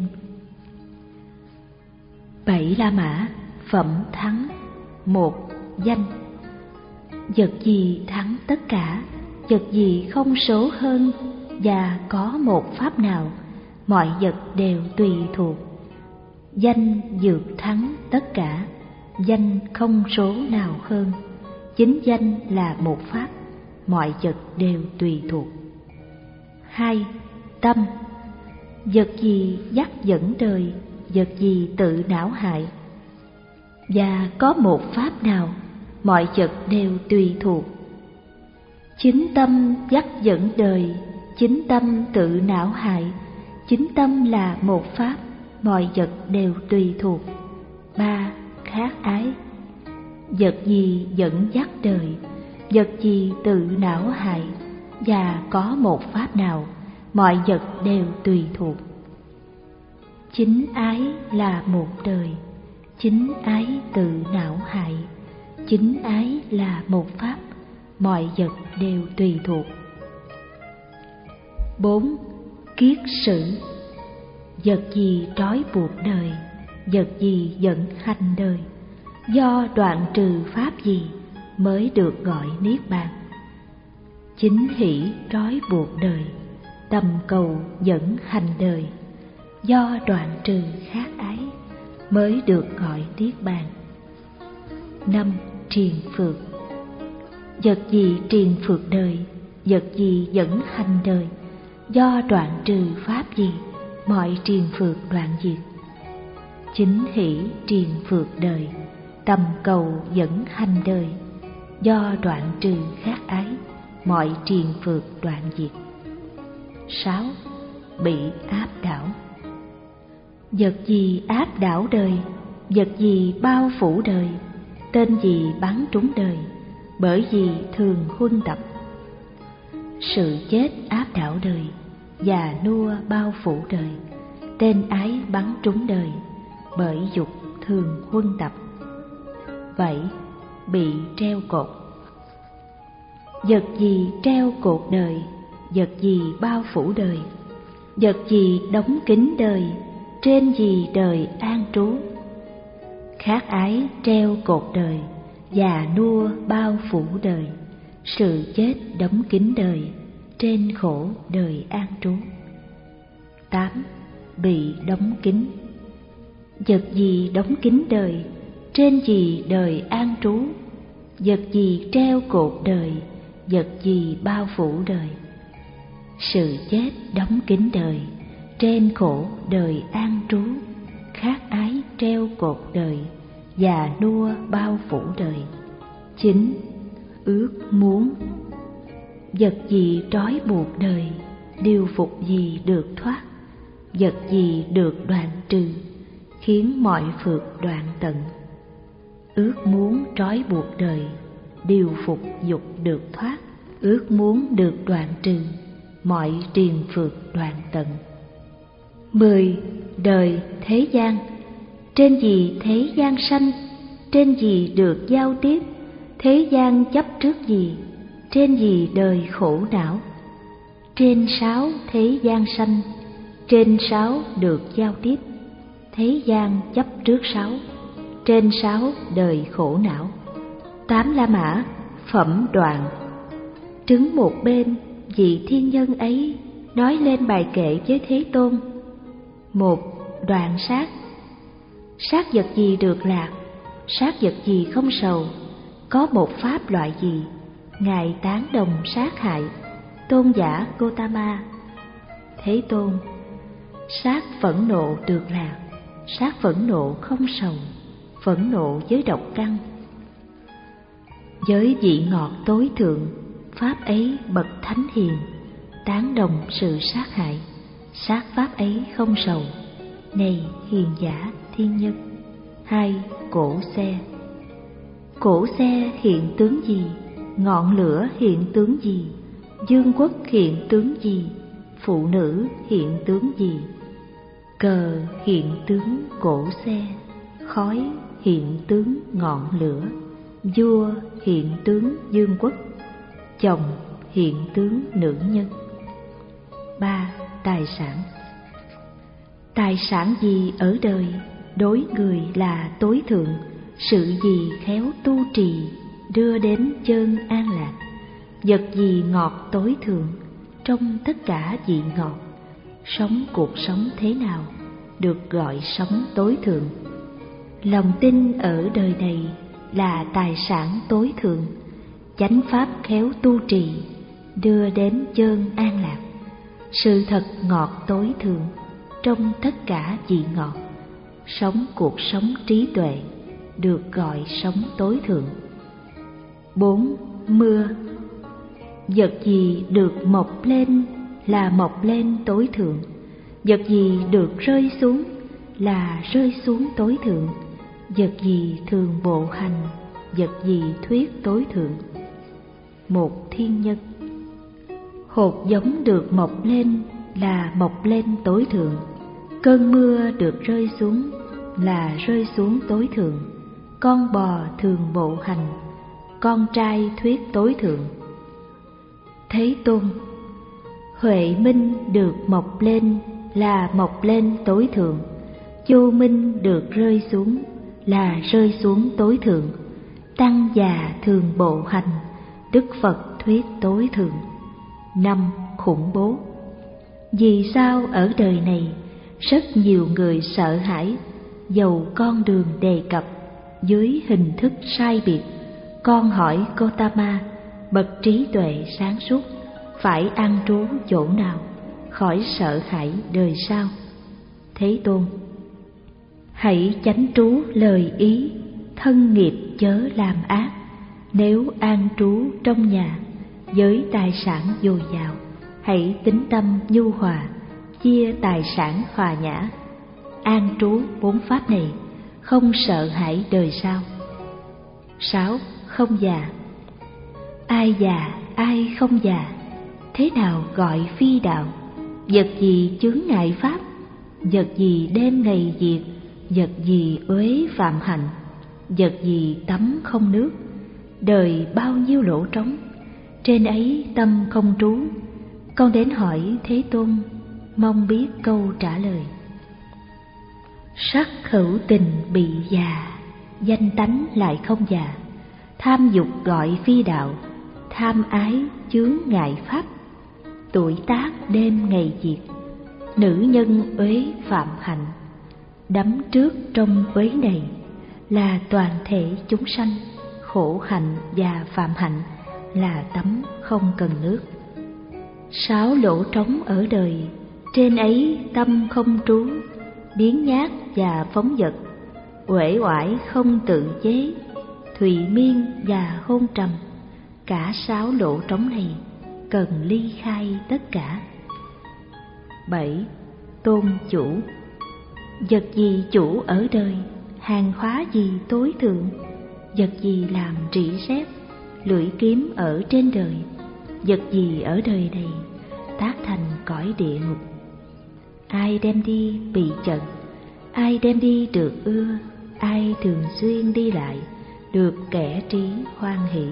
Bảy La Mã phẩm thắng. Một. Danh. Vật gì thắng tất cả, vật gì không số hơn, và có một pháp nào, mọi vật đều tùy thuộc. Danh vượt thắng tất cả, danh không số nào hơn, chính danh là một pháp, mọi vật đều tùy thuộc. Hai. Tâm. Vật gì dắt dẫn đời, vật gì tự não hại, và có một pháp nào, mọi vật đều tùy thuộc. Chính tâm dắt dẫn đời, chính tâm tự não hại, chính tâm là một pháp, mọi vật đều tùy thuộc. Ba. Khác ái. Vật gì dẫn dắt đời, vật gì tự não hại, và có một pháp nào, mọi vật đều tùy thuộc. Chính ái là một đời, chính ái tự não hại, chính ái là một pháp, mọi vật đều tùy thuộc. Bốn. Kiết sử. Vật gì trói buộc đời, vật gì dẫn hành đời, do đoạn trừ pháp gì mới được gọi niết bàn. Chính hỷ trói buộc đời, tầm cầu dẫn hành đời, do đoạn trừ khác ái mới được gọi niết bàn. Năm. Triền phược. Vật gì triền phược đời, vật gì dẫn hành đời, do đoạn trừ pháp gì mọi triền phược đoạn diệt. Chính hỷ triền phược đời, tầm cầu dẫn hành đời, do đoạn trừ khác ái mọi triền phược đoạn diệt. Sáu. Bị áp đảo. Vật gì áp đảo đời, vật gì bao phủ đời, tên gì bắn trúng đời, bởi vì thường huân tập. Sự chết áp đảo đời, già nua bao phủ đời, tên ái bắn trúng đời, bởi dục thường huân tập. Bảy. bị treo cột. Vật gì treo cột đời, vật gì bao phủ đời, vật gì đóng kín đời, trên gì đời an trú. Khát ái treo cột đời, già nua bao phủ đời, sự chết đóng kín đời, trên khổ đời an trú. Tám. Bị đóng kín. Vật gì đóng kín đời, trên gì đời an trú, vật gì treo cột đời, vật gì bao phủ đời. Sự chết đóng kín đời, trên khổ đời an trú, khát ái treo cột đời, già nua bao phủ đời. Chín. Ước muốn. Vật gì trói buộc đời, điều phục gì được thoát, vật gì được đoạn trừ, khiến mọi phược đoạn tận. Ước muốn trói buộc đời, điều phục dục được thoát, ước muốn được đoạn trừ, mọi triền phược đoạn tận. Mười. Đời thế gian. Trên gì thế gian sanh, trên gì được giao tiếp, thế gian chấp trước gì, trên gì đời khổ não. Trên sáu thế gian sanh, trên sáu được giao tiếp, thế gian chấp trước sáu, trên sáu đời khổ não. Tám La Mã phẩm đoạn. Trứng một bên, vị thiên nhân ấy nói lên bài kệ với Thế Tôn. Một. Đoạn sát. Sát vật gì được lạc, sát vật gì không sầu, có một pháp loại gì, Ngài tán đồng sát hại. Tôn giả Gotama. Thế Tôn. Sát phẫn nộ được lạc, sát phẫn nộ không sầu, phẫn nộ với độc căn. Với vị ngọt tối thượng, pháp ấy bậc thánh hiền, tán đồng sự sát hại, sát pháp ấy không sầu. Này hiền giả thiên nhân. Hai. Cổ xe. Cổ xe hiện tướng gì, ngọn lửa hiện tướng gì, dương quốc hiện tướng gì, phụ nữ hiện tướng gì. Cờ hiện tướng cổ xe, khói hiện tướng ngọn lửa, vua hiện tướng dương quốc, chồng hiện tướng nữ nhân. Ba. Tài sản. Tài sản gì ở đời, đối người là tối thượng, sự gì khéo tu trì, đưa đến chơn an lạc. Vật gì ngọt tối thượng, trong tất cả vị ngọt. Sống cuộc sống thế nào, được gọi sống tối thượng. Lòng tin ở đời này là tài sản tối thượng, chánh pháp khéo tu trì, đưa đến chơn an lạc. Sự thật ngọt tối thượng, trong tất cả vị ngọt. Sống cuộc sống trí tuệ, được gọi sống tối thượng. Bốn. Mưa. Vật gì được mọc lên là mọc lên tối thượng, vật gì được rơi xuống là rơi xuống tối thượng, vật gì thường bộ hành, vật gì thuyết tối thượng. Một thiên nhân. Hột giống được mọc lên là mọc lên tối thượng, cơn mưa được rơi xuống là rơi xuống tối thượng, con bò thường bộ hành, con trai thuyết tối thượng. Thế Tôn. Huệ minh được mọc lên là mọc lên tối thượng, vô minh được rơi xuống là rơi xuống tối thượng, tăng già thường bộ hành, Đức Phật thuyết tối thượng. Năm. Khủng bố. Vì sao ở đời này rất nhiều người sợ hãi, dầu con đường đề cập dưới hình thức sai biệt. Con hỏi Gotama, bậc trí tuệ sáng suốt, phải an trú chỗ nào, khỏi sợ hãi đời sau. Thế Tôn. Hãy chánh trú lời ý, thân nghiệp chớ làm ác. Nếu an trú trong nhà, với tài sản dồi dào, hãy tính tâm nhu hòa, chia tài sản hòa nhã. An trú bốn pháp này, không sợ hãi đời sau. Sáu. Không già. Ai già, ai không già, thế nào gọi phi đạo? Vật gì chướng ngại pháp, vật gì đêm ngày diệt, vật gì uế phạm hạnh, vật gì tắm không nước, đời bao nhiêu lỗ trống, trên ấy tâm không trú. Con đến hỏi Thế Tôn, mong biết câu trả lời. Sắc hữu tình bị già, danh tánh lại không già. Tham dục gọi phi đạo, tham ái chướng ngại pháp. Tuổi tác đêm ngày diệt, nữ nhân uế phạm hạnh. Đắm trước trong uế này, là toàn thể chúng sanh. Khổ hạnh và phạm hạnh, là tắm không cần nước. Sáu lỗ trống ở đời, trên ấy tâm không trú. Biếng nhác và phóng dật, uể oải không tự chế. Thùy miên và hôn trầm, cả sáu lỗ trống này cần ly khai tất cả. Bảy. Tôn chủ. Vật gì chủ ở đời, hàng hóa gì tối thượng. Vật gì làm rỉ sét, lưỡi kiếm ở trên đời. Vật gì ở đời này, tác thành cõi địa ngục. Ai đem đi bị trận, ai đem đi được ưa. Ai thường xuyên đi lại, được kẻ trí hoan hỷ.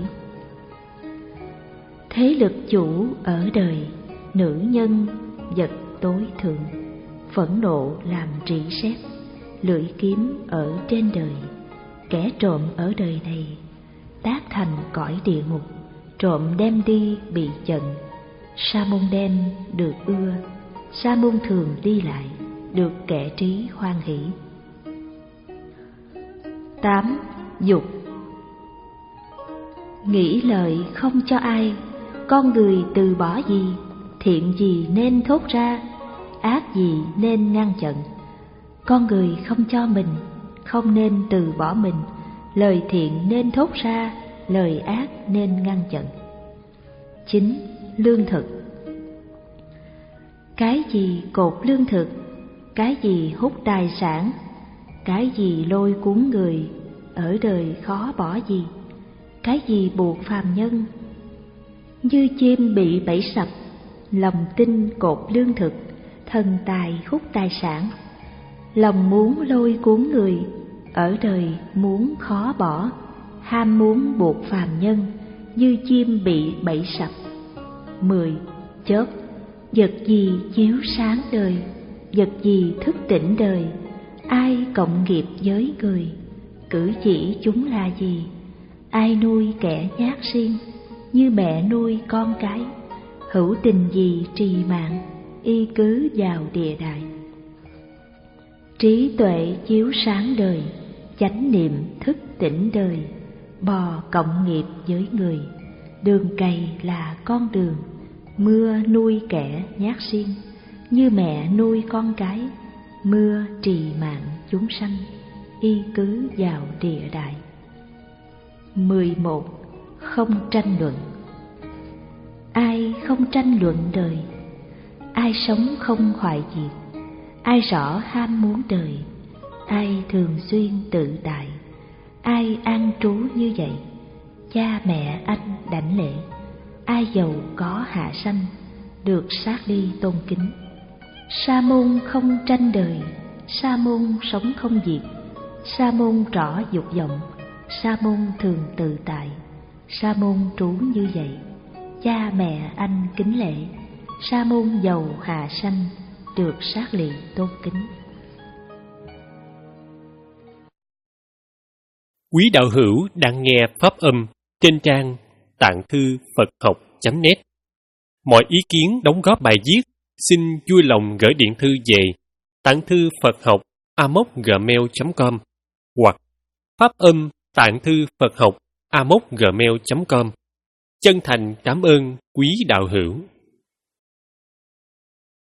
Thế lực chủ ở đời, nữ nhân vật tối thượng. Phẫn nộ làm rỉ sét, lưỡi kiếm ở trên đời. Kẻ trộm ở đời này, tác thành cõi địa ngục. Trộm đem đi bị giận, sa môn đem được ưa. Sa môn thường đi lại, được kẻ trí hoan hỷ. Tám. Dục. Nghĩ lợi không cho ai, con người từ bỏ gì. Thiện gì nên thốt ra, ác gì nên ngăn chặn. Con người không cho mình, không nên từ bỏ mình. Lời thiện nên thốt ra, lời ác nên ngăn chặn. Chín. Lương thực. Cái gì cột lương thực, cái gì hút tài sản, cái gì lôi cuốn người, ở đời khó bỏ gì. Cái gì buộc phàm nhân, như chim bị bẫy sập. Lòng tin cột lương thực, thần tài hút tài sản. Lòng muốn lôi cuốn người, ở đời muốn khó bỏ. Ham muốn buộc phàm nhân, như chim bị bẫy sập. Mười. Chớp. Vật gì chiếu sáng đời, vật gì thức tỉnh đời. Ai cộng nghiệp với người, cử chỉ chúng là gì. Ai nuôi kẻ nhát xiên, như mẹ nuôi con cái. Hữu tình gì trì mạng, y cứ vào địa đại. Trí tuệ chiếu sáng đời, chánh niệm thức tỉnh đời. Bò cộng nghiệp với người, đường cày là con đường. Mưa nuôi kẻ nhát xiên, như mẹ nuôi con cái. Mưa trì mạng chúng sanh, y cứ vào địa đại. Mười một. Không tranh luận. Ai không tranh luận đời, ai sống không hoại diệt. Ai rõ ham muốn đời, ai thường xuyên tự tại. Ai an trú như vậy, cha mẹ anh đảnh lễ. Ai giàu có hạ sanh, được sát đi tôn kính. Sa môn không tranh đời, sa môn sống không diệt. Sa môn rõ dục vọng, sa môn thường tự tại. Sa môn trú như vậy, cha mẹ anh kính lễ. Sa môn giàu hạ sanh, được sát lị tôn kính. Quý đạo hữu đang nghe pháp âm trên trang tạng thư Phật học chấm net. Mọi ý kiến đóng góp bài viết xin vui lòng gửi điện thư về tạng thư Phật học a m o gmail chấm com hoặc pháp âm tạng thư Phật học a m o gmail chấm com. Chân thành cảm ơn quý đạo hữu.